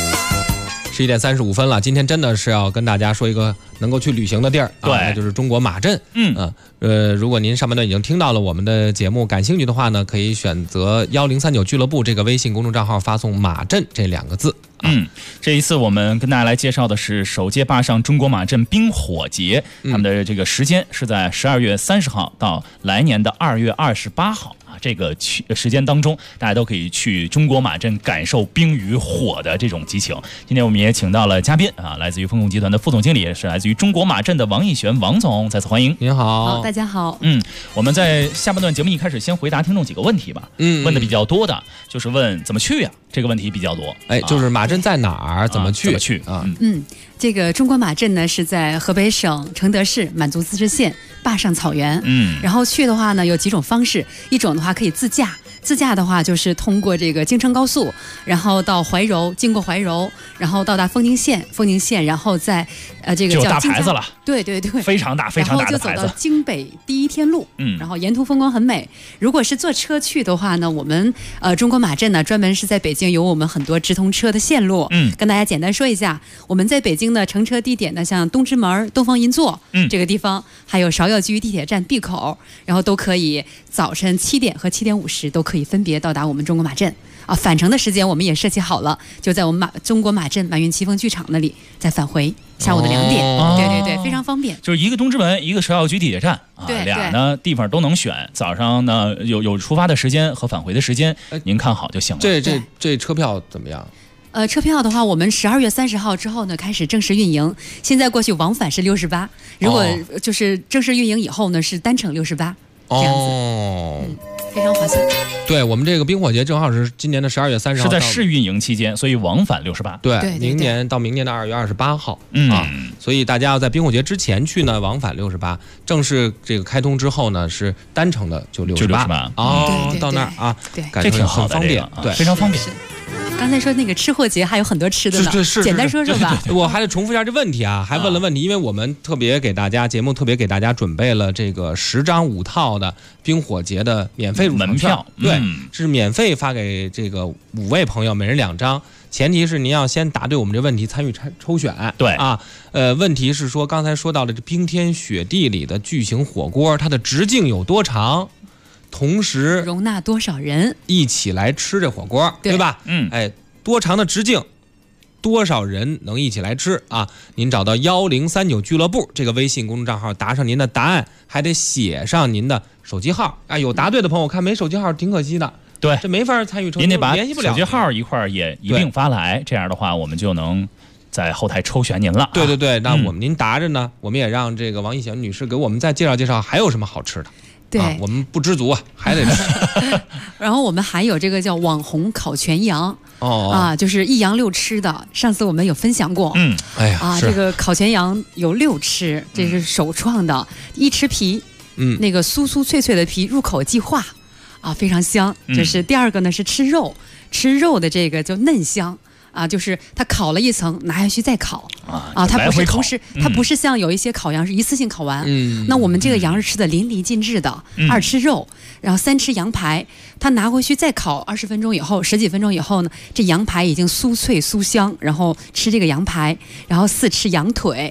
11点35分了，今天真的是要跟大家说一个能够去旅行的地儿， 对， 那就是中国马镇。如果您上半段已经听到了我们的节目，感兴趣的话呢，可以选择1039俱乐部这个微信公众账号，发送马镇这2个字。 这一次我们跟大家来介绍的是首届坝上中国马镇冰火节，他们的这个时间是在12月30号到来年的2月28号。这个时间当中，大家都可以去中国马镇感受冰与火的这种激情。今天我们也请到了嘉宾来自于风控集团的副总经理，也是来自于中国马镇的王义璇王总，再次欢迎。 您好。 好，大家好。 我们在下半段节目一开始先回答听众几个问题吧。问的比较多的就是问怎么去呀，这个问题比较多。 就是马镇在哪儿，怎么去啊？ 这个中国马镇呢是在河北省承德市满族自治县坝上草原。然后去的话呢有几种方式，一种的话可以自驾。自驾的话就是通过这个京承高速，然后到怀柔，经过怀柔，然后到达丰宁县，然后在这个叫大牌子了， 对， 非常大的牌子， 然后就走到京北第一天路，然后沿途风光很美。如果是坐车去的话呢，我们中国马镇呢专门是在北京有我们很多直通车的线路，跟大家简单说一下，我们在北京的乘车地点呢，像东直门、东方银座这个地方，还有芍药居地铁站 B 口，然后都可以早晨7点和7点50都可以分别到达我们中国马镇啊。返程的时间我们也设计好了，就在我们中国马镇马运奇峰剧场那里再返回，下午的2点。对，非常方便。 就是一个东直门，一个芍药居地铁站俩呢地方都能选。早上呢有出发的时间和返回的时间，您看好就行了。 这车票怎么样？ 车票的话，我们12月30号之后呢开始正式运营。现在过去往返是68，如果就是正式运营以后呢是单程68，这样子。非常划算。 对，我们这个冰火节正好是今年的12月30号， 是在试运营期间，所以往返68。 对，明年到明年的2月28号所以大家要在冰火节之前去呢，往返68；正式这个开通之后呢，是单程的就68。到那儿啊， 对， 这挺好的， 很方便，对， 非常方便。 刚才说那个吃货节还有很多吃的呢，简单说说吧。 我还得重复一下这问题啊，还问了问题，因为我们节目特别给大家准备了这个10张5套的冰火节的免费入场票，对，是免费发给这个5位朋友，每人2张。前提是您要先答对我们这问题，参与抽选。 对啊，问题是说刚才说到了这冰天雪地里的巨型火锅，它的直径有多长？同时容纳多少人一起来吃这火锅，对吧？多长的直径，多少人能一起来吃啊？您找到1039俱乐部这个微信公众账号，答上您的答案，还得写上您的手机号啊。有答对的朋友，我看没手机号挺可惜的， 对， 这没法参与抽， 您得把联系不了手机号一块儿也一并发来，这样的话我们就能在后台抽选您了。 对，那我们您答着呢，我们也让这个王义璇女士给我们再介绍还有什么好吃的。 对， 我们不知足啊，还得吃。 然后我们还有这个叫网红烤全羊就是1羊6吃的。上次我们有分享过，这个烤全羊有6吃，这是首创的。一吃皮，那个酥酥脆脆的皮，入口即化非常香。就是第二个呢是吃肉的这个叫嫩香。就是它烤了一层，拿下去再烤它不是同时，它不是像有一些烤羊是一次性烤完。那我们这个羊是吃的淋漓尽致的。2吃肉，然后3吃羊排，它拿回去再烤20分钟以后，10几分钟以后呢，这羊排已经酥脆酥香，然后吃这个羊排，然后4吃羊腿。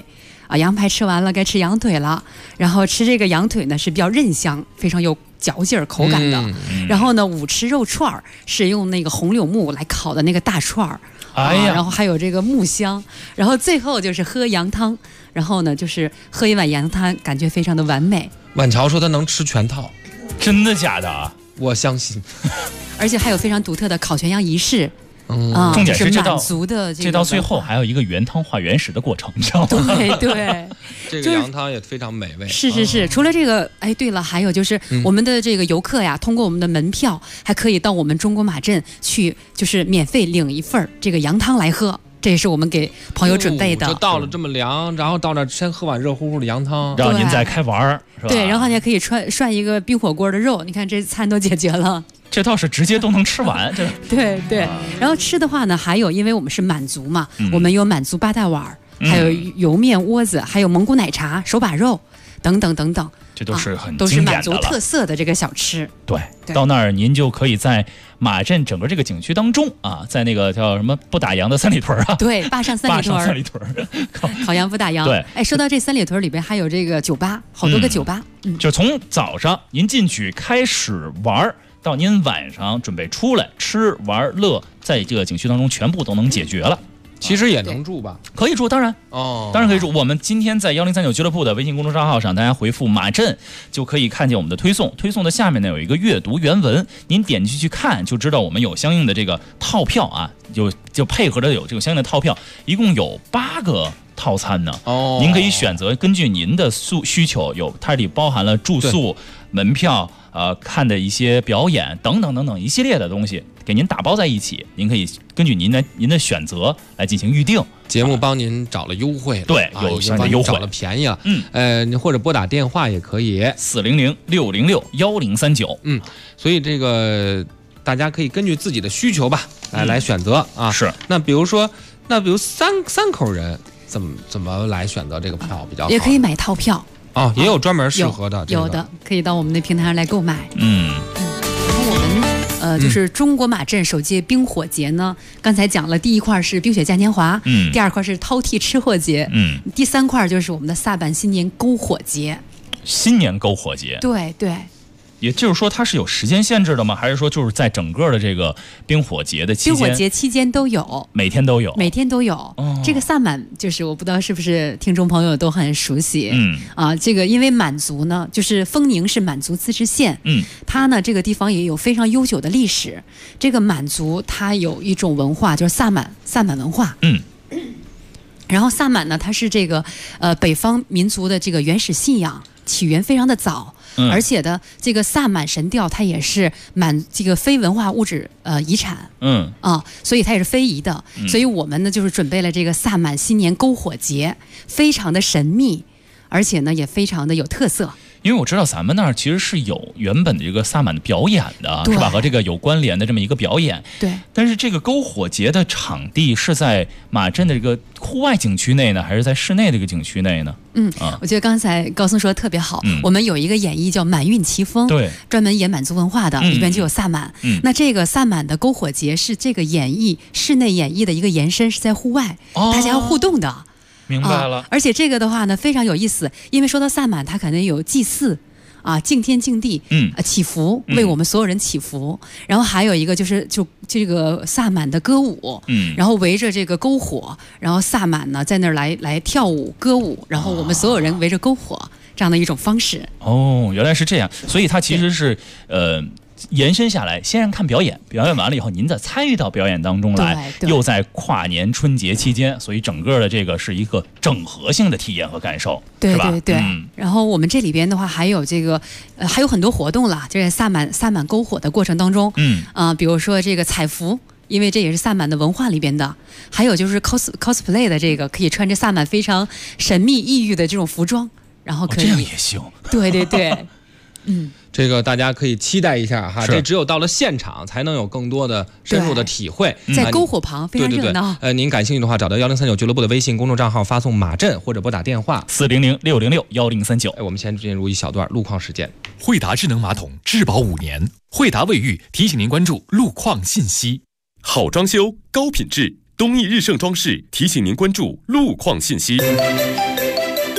羊排吃完了，该吃羊腿了。然后吃这个羊腿呢是比较韧香，非常有嚼劲儿口感的。然后呢，午吃肉串儿是用那个红柳木来烤的那个大串儿。 哎呀， 然后还有这个木香，然后最后就是喝羊汤，然后呢就是喝一碗羊汤，感觉非常的完美。 婉乔说她能吃全套， 真的假的啊？ 我相信。 而且还有非常独特的烤全羊仪式。 重点是这到最后还有一个原汤化原食的过程，你知道吗？ 对， 这个羊汤也非常美味。 是，除了这个，哎，对了，还有就是我们的这个游客呀，通过我们的门票，还可以到我们中国马镇去，就是免费领一份这个羊汤来喝。这也是我们给朋友准备的。 就到了这么凉，然后到那先喝碗热乎乎的羊汤， 然后您再开玩是吧？ 对，然后你还可以涮一个冰火锅的肉，你看这餐都解决了。 这倒是直接都能吃完，这对。然后吃的话呢，还有因为我们是满族嘛，我们有满族八大碗，还有油面窝子，还有蒙古奶茶、手把肉等等。 这都是很都是满族特色的这个小吃。 对，到那儿您就可以在马镇整个这个景区当中啊，在那个叫什么不打烊的三里屯啊， 对，坝上三里屯，烤羊不打烊。 对， 哎，说到这三里屯里边还有这个酒吧，好多个酒吧， 就从早上您进去开始玩，到您晚上准备出来吃玩乐，在这个景区当中全部都能解决了。 其实也能住吧？ 可以住，当然可以住。我们今天在1039俱乐部的微信公众账号上，大家回复马镇就可以看见我们的推送。推送的下面呢有一个阅读原文，您点进去看就知道我们有相应的这个套票啊，就配合着有这个相应的套票，一共有8个套餐呢。您可以选择根据您的需求，它里包含了住宿、门票。看的一些表演等等一系列的东西，给您打包在一起，您可以根据您的选择来进行预定。 节目帮您找了优惠， 对，有相应的优惠， 找了便宜了。或者拨打电话也可以 ，400-606-1039。 所以这个大家可以根据自己的需求吧，来选择啊。 是。 那比如三口人怎么来选择这个票比较好？ 也可以买套票。 也有专门适合的， 有的可以到我们的平台上来购买。 然后我们就是中国马镇首届冰火节呢，刚才讲了，第一块是冰雪嘉年华，第二块是饕餮吃货节，第三块就是我们的萨满新年篝火节。 新年篝火节， 对。 也就是说，它是有时间限制的吗？还是说就是在整个的这个冰火节的期间？ 冰火节期间都有， 每天都有。 这个萨满就是我不知道是不是听众朋友都很熟悉。这个因为满族呢，就是丰宁是满族自治县，它呢这个地方也有非常悠久的历史。这个满族它有一种文化，就是萨满文化。然后萨满呢，它是这个北方民族的这个原始信仰，起源非常的早。而且的这个萨满神调，它也是这个非文化物质遗产，所以它也是非遗的。所以我们呢就是准备了这个萨满新年篝火节，非常的神秘，而且呢也非常的有特色。 因为我知道咱们那儿其实是有原本的这个萨满的表演的，是吧？和这个有关联的这么一个表演。 对。 但是这个篝火节的场地是在马镇的这个户外景区内呢，还是在室内的一个景区内呢？ 我觉得刚才高松说的特别好。我们有一个演绎叫满韵奇风， 对， 专门演满族文化的，里边就有萨满。那这个萨满的篝火节是这个室内演绎的一个延伸，是在户外，大家要互动的。 明白了。 而且这个的话呢非常有意思，因为说到萨满，它肯定有祭祀敬天敬地，祈福，为我们所有人祈福。然后还有一个就是这个萨满的歌舞，然后围着这个篝火，然后萨满呢在那儿来跳舞歌舞，然后我们所有人围着篝火这样的一种方式。 原来是这样，所以它其实是延伸下来，先看表演，表演完了以后，您再参与到表演当中来，又在跨年春节期间，所以整个的这个是一个整合性的体验和感受， 对， 是吧？ 对。然后我们这里边的话，还有这个还有很多活动了，就是萨满篝火的过程当中，比如说这个采福。因为这也是萨满的文化里边的，还有就是 cosplay 的这个，可以穿着萨满非常神秘异域的这种服装，然后可以这样也行。 对。 这个大家可以期待一下哈，这只有到了现场才能有更多的深入的体会。 在篝火旁非常热闹。 您感兴趣的话，找到1039俱乐部的微信公众账号，发送马镇或者拨打电话 400-606-1039。 我们先进入一小段路况时间。 惠达智能马桶质保5年，惠达卫浴提醒您关注路况信息。好装修，高品质，东义日盛装饰提醒您关注路况信息。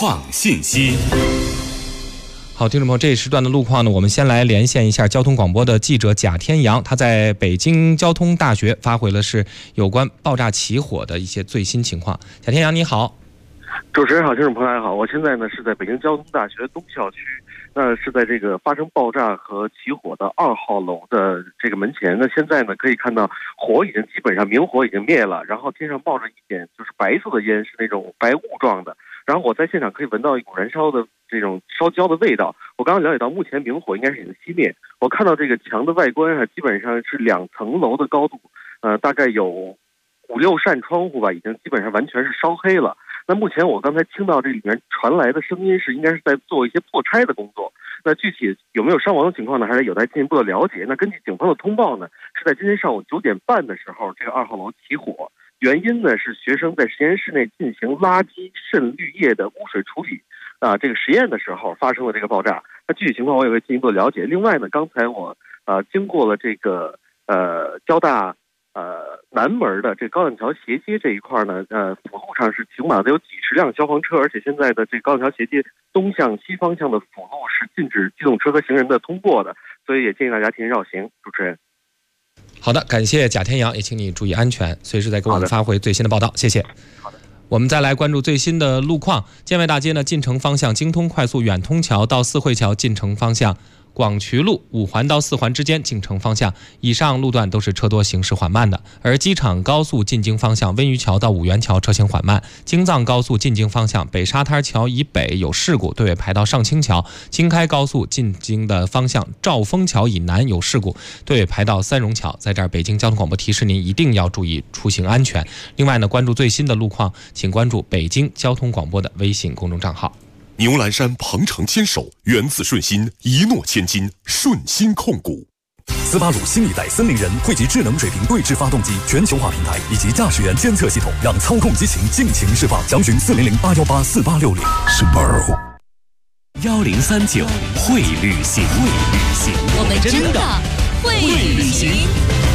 况信息。 好，听众朋友，这一时段的路况呢，我们先来连线一下交通广播的记者贾天阳，他在北京交通大学发回了是有关爆炸起火的一些最新情况。贾天阳，你好。 主持人好，听众朋友好，我现在呢是在北京交通大学东校区，是在这个发生爆炸和起火的2号楼的这个门前。那现在呢可以看到火已经基本上明火已经灭了，然后天上冒着一点就是白色的烟，是那种白雾状的。然后我在现场可以闻到一股燃烧的这种烧焦的味道。我刚刚了解到，目前明火应该是已经熄灭。我看到这个墙的外观基本上是2层楼的高度，大概有5-6扇窗户吧，已经基本上完全是烧黑了。那目前我刚才听到这里面传来的声音是应该是在做一些破拆的工作。那具体有没有伤亡的情况呢，还是有待进一步的了解。那根据警方的通报呢，是在今天上午9点半的时候，这个2号楼起火。原因呢是学生在实验室内进行垃圾渗滤液的污水处理这个实验的时候发生了这个爆炸。那具体情况我也会进一步了解。另外呢，刚才我经过了这个交大南门的这高架桥斜街这一块呢，辅路上是停满了有几十辆消防车，而且现在的这高架桥斜街东向西方向的辅路是禁止机动车和行人的通过的，所以也建议大家提前绕行。主持人。 好的，感谢贾天阳，也请你注意安全，随时再给我们发回最新的报道，谢谢。 好的， 我们再来关注最新的路况。建外大街呢，进城方向京通快速远通桥到四惠桥进城方向，广渠路5环到4环之间进城方向，以上路段都是车多行驶缓慢的。而机场高速进京方向温榆桥到五原桥车行缓慢，京藏高速进京方向北沙滩桥以北有事故，队尾排到上清桥；京开高速进京的方向兆丰桥以南有事故，队尾排到三荣桥。在这儿，北京交通广播提示您一定要注意出行安全。另外呢，关注最新的路况，请关注北京交通广播的微信公众账号。 牛栏山鹏程牵手，源自顺心，一诺千金，顺心控股。 斯巴鲁新一代森林人汇集智能水平对置发动机全球化平台以及驾驶员监测系统，让操控激情尽情释放。详询400-818-4860。Subaru 1039会旅行， 我们真的会旅行。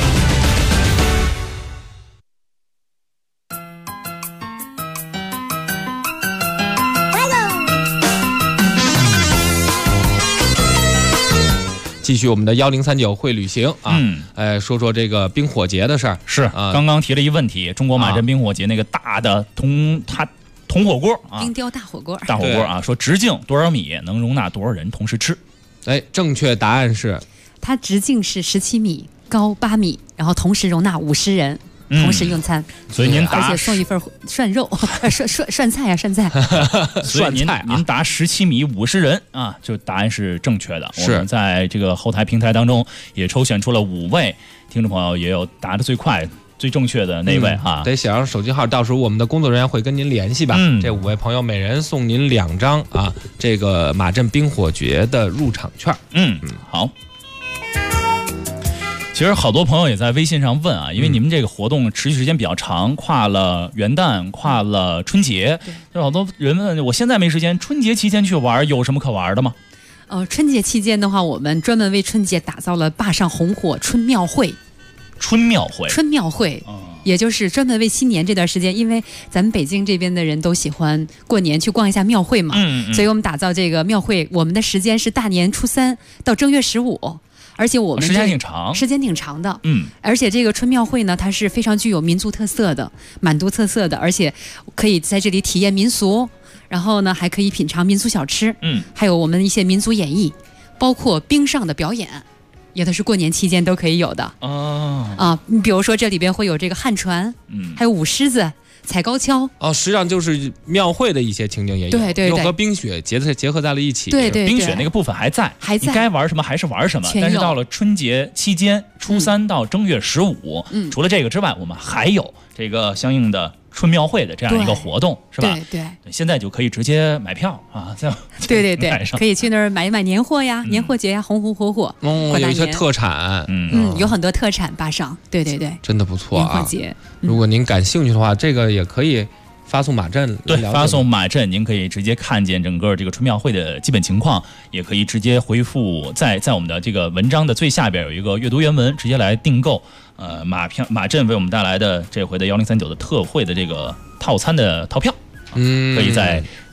继续我们的1039会旅行啊，说说这个冰火节的事儿。 是啊，刚刚提了一个问题，中国马镇冰火节那个大的铜火锅啊， 冰雕大火锅啊，说直径多少米，能容纳多少人同时吃？ 哎，正确答案是， 它直径是17米，高8米，然后同时容纳50人。同时用餐， 所以您答， 而且送一份涮肉、涮菜啊，涮菜。 所以您答17米50人啊，就答案是正确的。我们在这个后台平台当中也抽选出了5位听众朋友，也有答得最快、最正确的那位啊。 得写上手机号，到时候我们的工作人员会跟您联系吧。这5位朋友每人送您2张啊，这个马镇冰火节的入场券。 好。其实好多朋友也在微信上问啊，因为你们这个活动持续时间比较长，跨了元旦，跨了春节，就好多人问，我现在没时间，春节期间去玩有什么可玩的吗？ 春节期间的话，我们专门为春节打造了坝上红火春庙会。 春庙会， 也就是专门为新年这段时间，因为咱们北京这边的人都喜欢过年去逛一下庙会嘛，所以我们打造这个庙会，我们的时间是大年初3到正月15。而且我们时间挺长的，而且这个春庙会呢，它是非常具有民族特色的、满族特色的，而且可以在这里体验民俗，然后呢还可以品尝民俗小吃，还有我们一些民族演绎，包括冰上的表演，也都是过年期间都可以有的你比如说这里边会有这个旱船，还有舞狮子。踩高跷实际上就是庙会的一些情景也有， 对， 又和冰雪结合在了一起。 对， 冰雪那个部分还在，你该玩什么还是玩什么。但是到了春节期间，初3到正月15，除了这个之外，我们还有这个相应的春庙会的这样一个活动，是吧？ 对， 现在就可以直接买票啊， 对，可以去那儿买一买年货呀，年货节呀，红红火火。 有一些特产， 有很多特产坝上，对， 真的不错啊。 年货节， 如果您感兴趣的话，这个也可以发送马镇， 对，发送马镇，您可以直接看见整个这个春庙会的基本情况，也可以直接回复在我们的这个文章的最下边有一个阅读原文，直接来订购马镇为我们带来的这回的1039的特惠的这个套餐的套票，可以在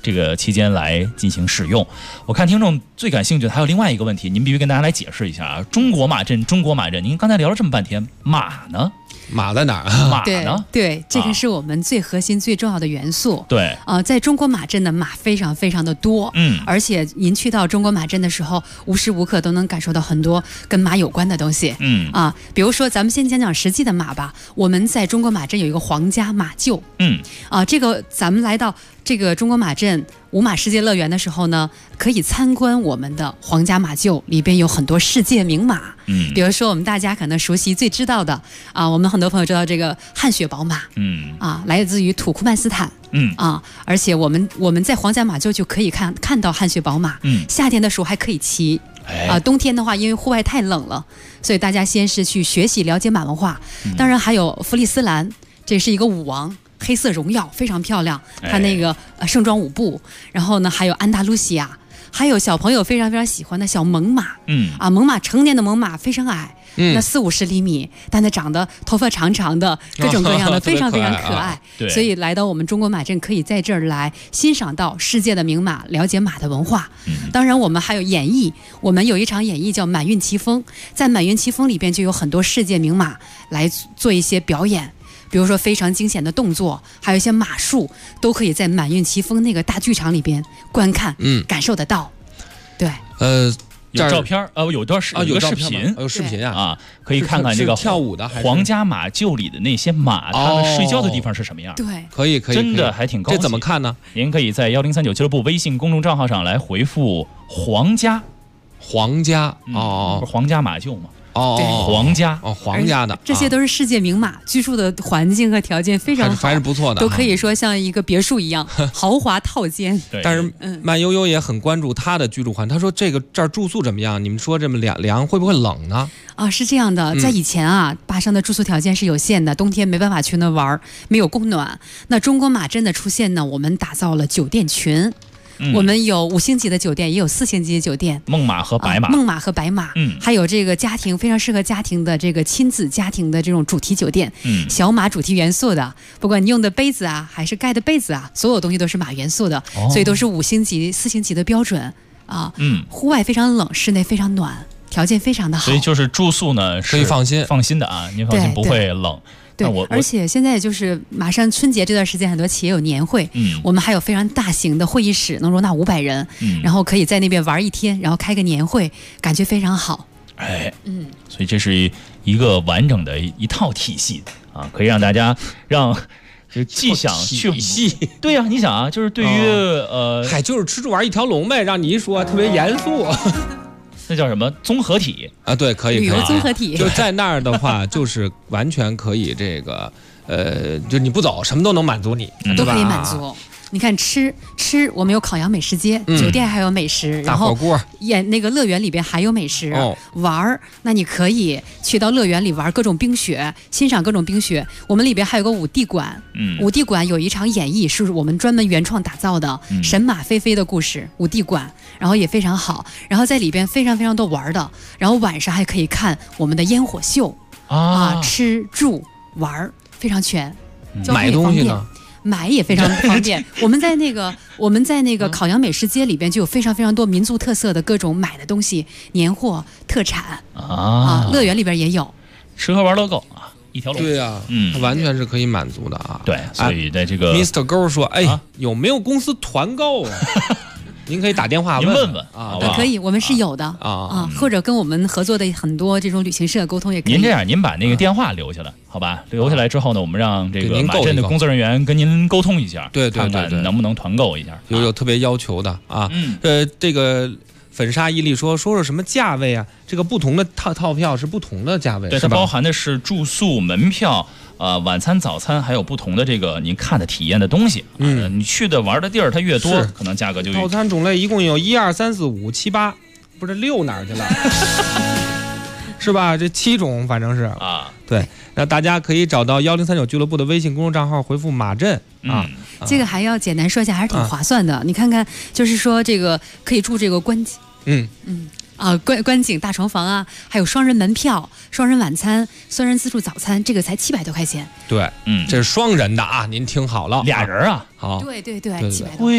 这个期间来进行使用。我看听众最感兴趣的还有另外一个问题，您必须跟大家来解释一下啊。中国马镇，您刚才聊了这么半天，马呢？ 马在哪儿？ 马呢？ 对，这个是我们最核心、最重要的元素。 对， 在中国马镇的马非常非常的多，而且您去到中国马镇的时候，无时无刻都能感受到很多跟马有关的东西。比如说咱们先讲讲实际的马吧。我们在中国马镇有一个皇家马厩，这个咱们来到这个中国马镇五马世界乐园的时候呢，可以参观我们的皇家马厩，里边有很多世界名马。比如说我们大家可能熟悉最知道的我们很多朋友知道这个汗血宝马，来自于土库曼斯坦，而且我们在皇家马厩就可以看到汗血宝马，夏天的时候还可以骑，冬天的话因为户外太冷了，所以大家先是去学习了解马文化。当然还有弗利斯兰，这是一个舞王。黑色荣耀非常漂亮，它那个盛装舞步，然后呢还有安达卢西亚，还有小朋友非常非常喜欢的小猛马，猛马成年的猛马非常矮，那40-50厘米，但它长得头发长长的，各种各样的，非常非常可爱。所以来到我们中国马镇，可以在这儿来欣赏到世界的名马，了解马的文化。当然我们还有演绎，我们有一场演绎叫满运奇峰，在满运奇峰里边就有很多世界名马来做一些表演。比如说非常惊险的动作，还有一些马术，都可以在满运奇峰那个大剧场里边观看，感受得到。对， 有照片有一段有个视频， 有视频可以看看这个跳舞的皇家马厩里的那些马，它们睡觉的地方是什么样？ 对， 可以， 真的还挺高级。 这怎么看呢？ 您可以在1039俱乐部微信公众账号上来回复“皇家”， 不是皇家马厩吗？ 皇家的， 这些都是世界名马，居住的环境和条件非常好， 还是不错的， 都可以说像一个别墅一样豪华套间。 但是慢悠悠也很关注他的居住环境，他说这儿住宿怎么样？你们说这么凉会不会冷呢？ 是这样的，在以前坝上的住宿条件是有限的，冬天没办法去那玩，没有供暖。那中国马镇的出现呢，我们打造了酒店群。我们有5星级的酒店，也有4星级的酒店， 猛马和白马， 还有这个家庭非常适合家庭的这个亲子家庭的这种主题酒店，小马主题元素的，不管你用的杯子还是盖的被子所有东西都是马元素的，所以都是5星级、4星级的标准户外非常冷，室内非常暖，条件非常的好， 所以就是住宿呢可以放心的您放心不会冷。 对，而且现在就是马上春节这段时间，很多企业有年会，我们还有非常大型的会议室，能容纳500人，然后可以在那边玩1天，然后开个年会，感觉非常好。 所以这是一个完整的一套体系可以让大家既想去对呀，你想就是对于就是吃住玩一条龙呗，让你一说特别严肃。 那叫什么综合体对，可以旅游综合体。 就在那儿的话，就是完全可以这个就你不走，什么都能满足你， 都可以满足。你看吃，我们有烤羊美食街，酒店还有美食，然后那个乐园里边还有美食。玩那你可以去到乐园里玩各种冰雪，欣赏各种冰雪。我们里边还有个舞地馆，舞地馆有一场演绎是我们专门原创打造的神马飞飞的故事，舞地馆，然后也非常好，然后在里边非常非常多玩的，然后晚上还可以看我们的烟火秀吃住玩非常全， 买东西呢？ 买也非常方便。我们在那个烤羊美食街里边就有非常非常多民族特色的各种买的东西，年货特产乐园里边也有， 吃喝玩乐够一条龙。 对呀，它完全是可以满足的对，所以在这个 Mr. 勾说，有没有公司团购您可以打电话问可以，我们是有的或者跟我们合作的很多这种旅行社沟通也可以。 您这样，您把那个电话留下来，好吧？留下来之后呢，我们让这个马镇的工作人员跟您沟通一下， 对， 看看能不能团购一下。 有特别要求的这个粉沙伊利说什么价位这个不同的套票是不同的价位， 对，它包含的是住宿、门票。晚餐、早餐还有不同的这个您看的体验的东西，你去的玩的地儿它越多，可能价格就越。 套餐种类一共有1、2、3、4、5、7、8，不是6哪儿去了？是吧？这7种反正是对。那大家可以找到1039俱乐部的微信公众账号，回复马镇这个还要简单说一下，还是挺划算的。你看看，就是说这个可以住这个观景，观景大床房还有双人门票、双人晚餐、双人自助早餐，这个才700多块钱。 对，这是双人的您听好了， 俩人好， 对，700多。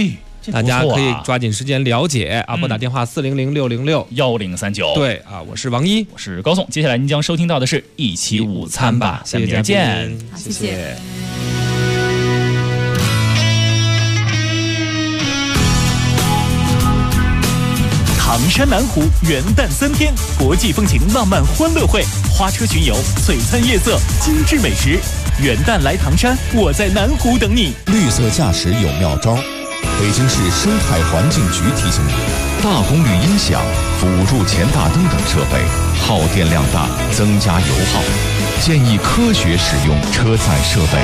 大家可以抓紧时间了解啊，拨打电话400-606-1039。对啊，我是王一， 我是高颂。接下来您将收听到的是一起午餐吧，下面见。 好，谢谢。 唐山南湖元旦3天国际风情浪漫欢乐会，花车巡游，璀璨夜色，精致美食。元旦来唐山，我在南湖等你。 绿色驾驶有妙招，北京市生态环境局提醒你：大功率音响、辅助前大灯等设备耗电量大，增加油耗，建议科学使用车载设备。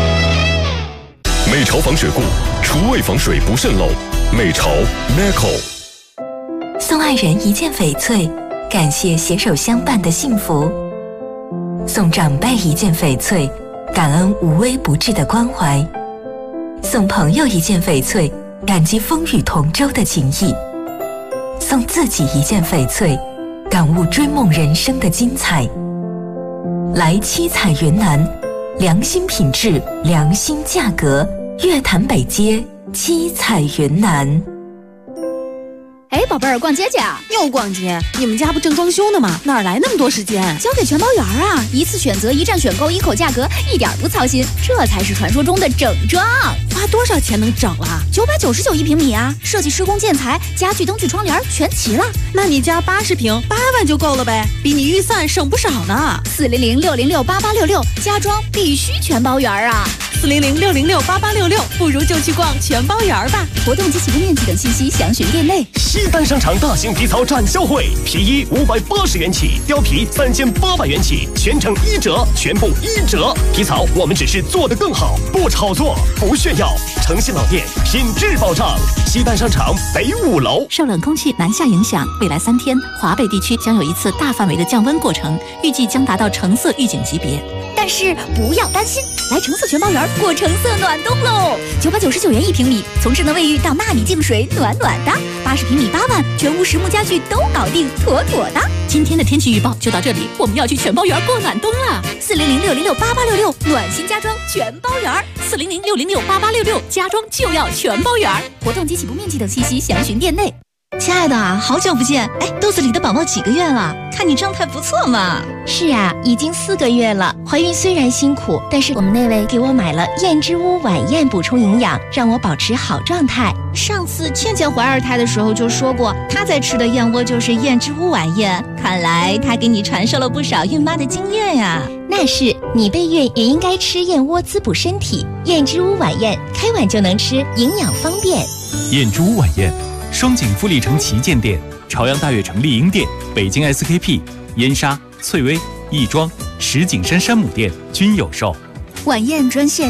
美潮防水固，厨卫防水不渗漏。美潮 Neco。 送爱人一件翡翠，感谢携手相伴的幸福；送长辈一件翡翠，感恩无微不至的关怀；送朋友一件翡翠，感激风雨同舟的情谊；送自己一件翡翠，感悟追梦人生的精彩。来七彩云南，良心品质，良心价格，月坛北街七彩云南。 哎，宝贝儿，逛街去啊？ 又逛街？你们家不正装修呢吗？哪来那么多时间？ 交给全包园啊！一次选择，一站选购，一口价格，一点不操心，这才是传说中的整装。 花多少钱能整了 ？999一平米啊！设计、施工、建材、家具、灯具、窗帘全齐了。 那你家80平，8万就够了呗，比你预算省不少呢。 400-606-8866，家装必须全包园啊 ！400-606-8866，不如就去逛全包园吧。 活动及起步面积等信息详询店内。 西单商场大型皮草展销会，皮衣580元起，貂皮3800元起，全程1折，全部1折。皮草我们只是做得更好，不炒作，不炫耀。诚信老店，品质保障。西单商场北5楼。 受冷空气南下影响，未来3天，华北地区将有一次大范围的降温过程，预计将达到橙色预警级别。 但是不要担心，来橙色全包园过橙色暖冬喽！999元一平米，从智能卫浴到纳米净水，暖暖的。80平米8万，全屋实木家具都搞定，妥妥的。 今天的天气预报就到这里，我们要去全包园过暖冬了。 400-606-8866，暖心家装全包园。 400-606-8866，家装就要全包园。 活动及起步面积等信息详询店内。 亲爱的啊，好久不见！哎，肚子里的宝宝几个月了？看你状态不错嘛。 是啊，已经4个月了。怀孕虽然辛苦，但是我们那位给我买了燕之屋晚宴补充营养，让我保持好状态。 上次倩倩怀2胎的时候就说过，她在吃的燕窝就是燕之屋晚宴。看来她给你传授了不少孕妈的经验呀。 那是，你备孕也应该吃燕窝滋补身体。燕之屋晚宴，开碗就能吃，营养方便。 燕之屋晚宴。双井富力城旗舰店、朝阳大悦城丽婴店、北京 SKP、燕莎、翠微、亦庄、石景山山姆店均有售。 晚宴专线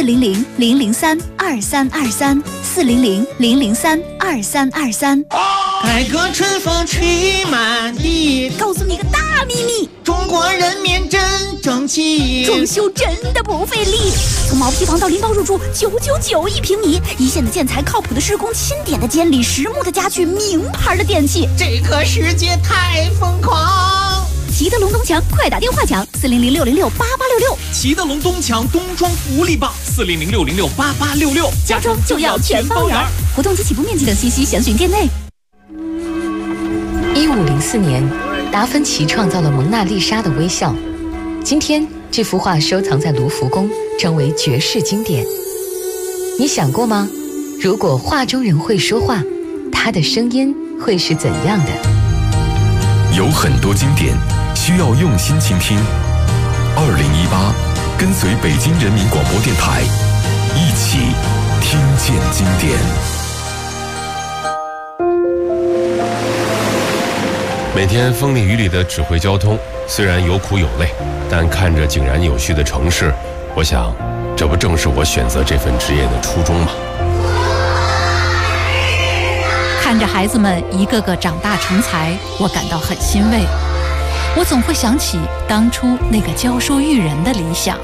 400-003-2323，400-003-2323。 改革春风吹满地， 告诉你个大秘密， 中国人民真争气， 装修真的不费力。从毛坯房到拎包入住，999一平米，一线的建材，靠谱的施工，钦点的监理，实木的家具，名牌的电器， 这个世界太疯狂。 齐德龙东墙，快打电话抢400-606-8866。 齐德龙东墙冬装福利棒 400-606-8866， 家装就要全包园。活动及起步面积等信息详询店内。 1504年，达芬奇创造了蒙娜丽莎的微笑。今天，这幅画收藏在卢浮宫，成为绝世经典。你想过吗？如果画中人会说话，他的声音会是怎样的？ 有很多经典需要用心倾听。2018，跟随北京人民广播电台，一起听见经典。 每天风里雨里的指挥交通，虽然有苦有累，但看着井然有序的城市，我想，这不正是我选择这份职业的初衷吗？ 看着孩子们一个个长大成才，我感到很欣慰。我总会想起当初那个教书育人的理想。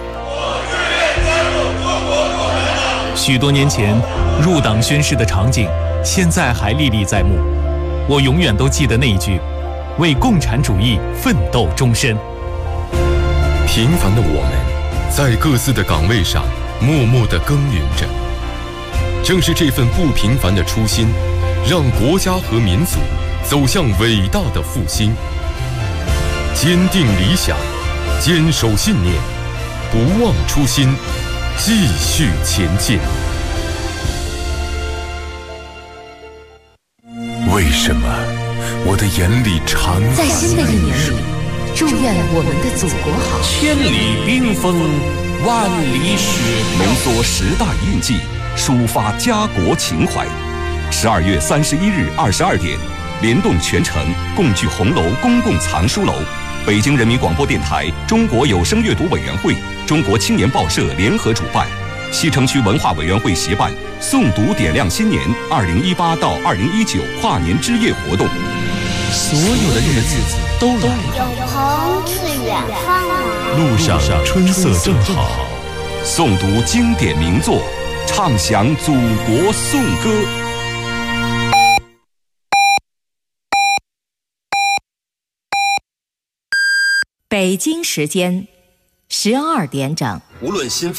许多年前入党宣誓的场景，现在还历历在目。我永远都记得那一句：为共产主义奋斗终身。 平凡的我们，在各自的岗位上默默地耕耘着。 正是这份不平凡的初心，让国家和民族走向伟大的复兴。坚定理想，坚守信念，不忘初心，继续前进。 为什么我的眼里常在新的一年里，祝愿我们的祖国好。 千里冰封，万里雪飘， 浓缩10大印记，抒发家国情怀。12月31日22点，联动全城共聚红楼公共藏书楼，北京人民广播电台、中国有声阅读委员会、中国青年报社联合主办，西城区文化委员会协办诵读点亮新年2018到2019跨年之夜活动。 所有的日子都来了， 永恒自远方来， 路上春色正好， 诵读经典名作，唱响祖国颂歌。 北京时间12点整。 无论心肺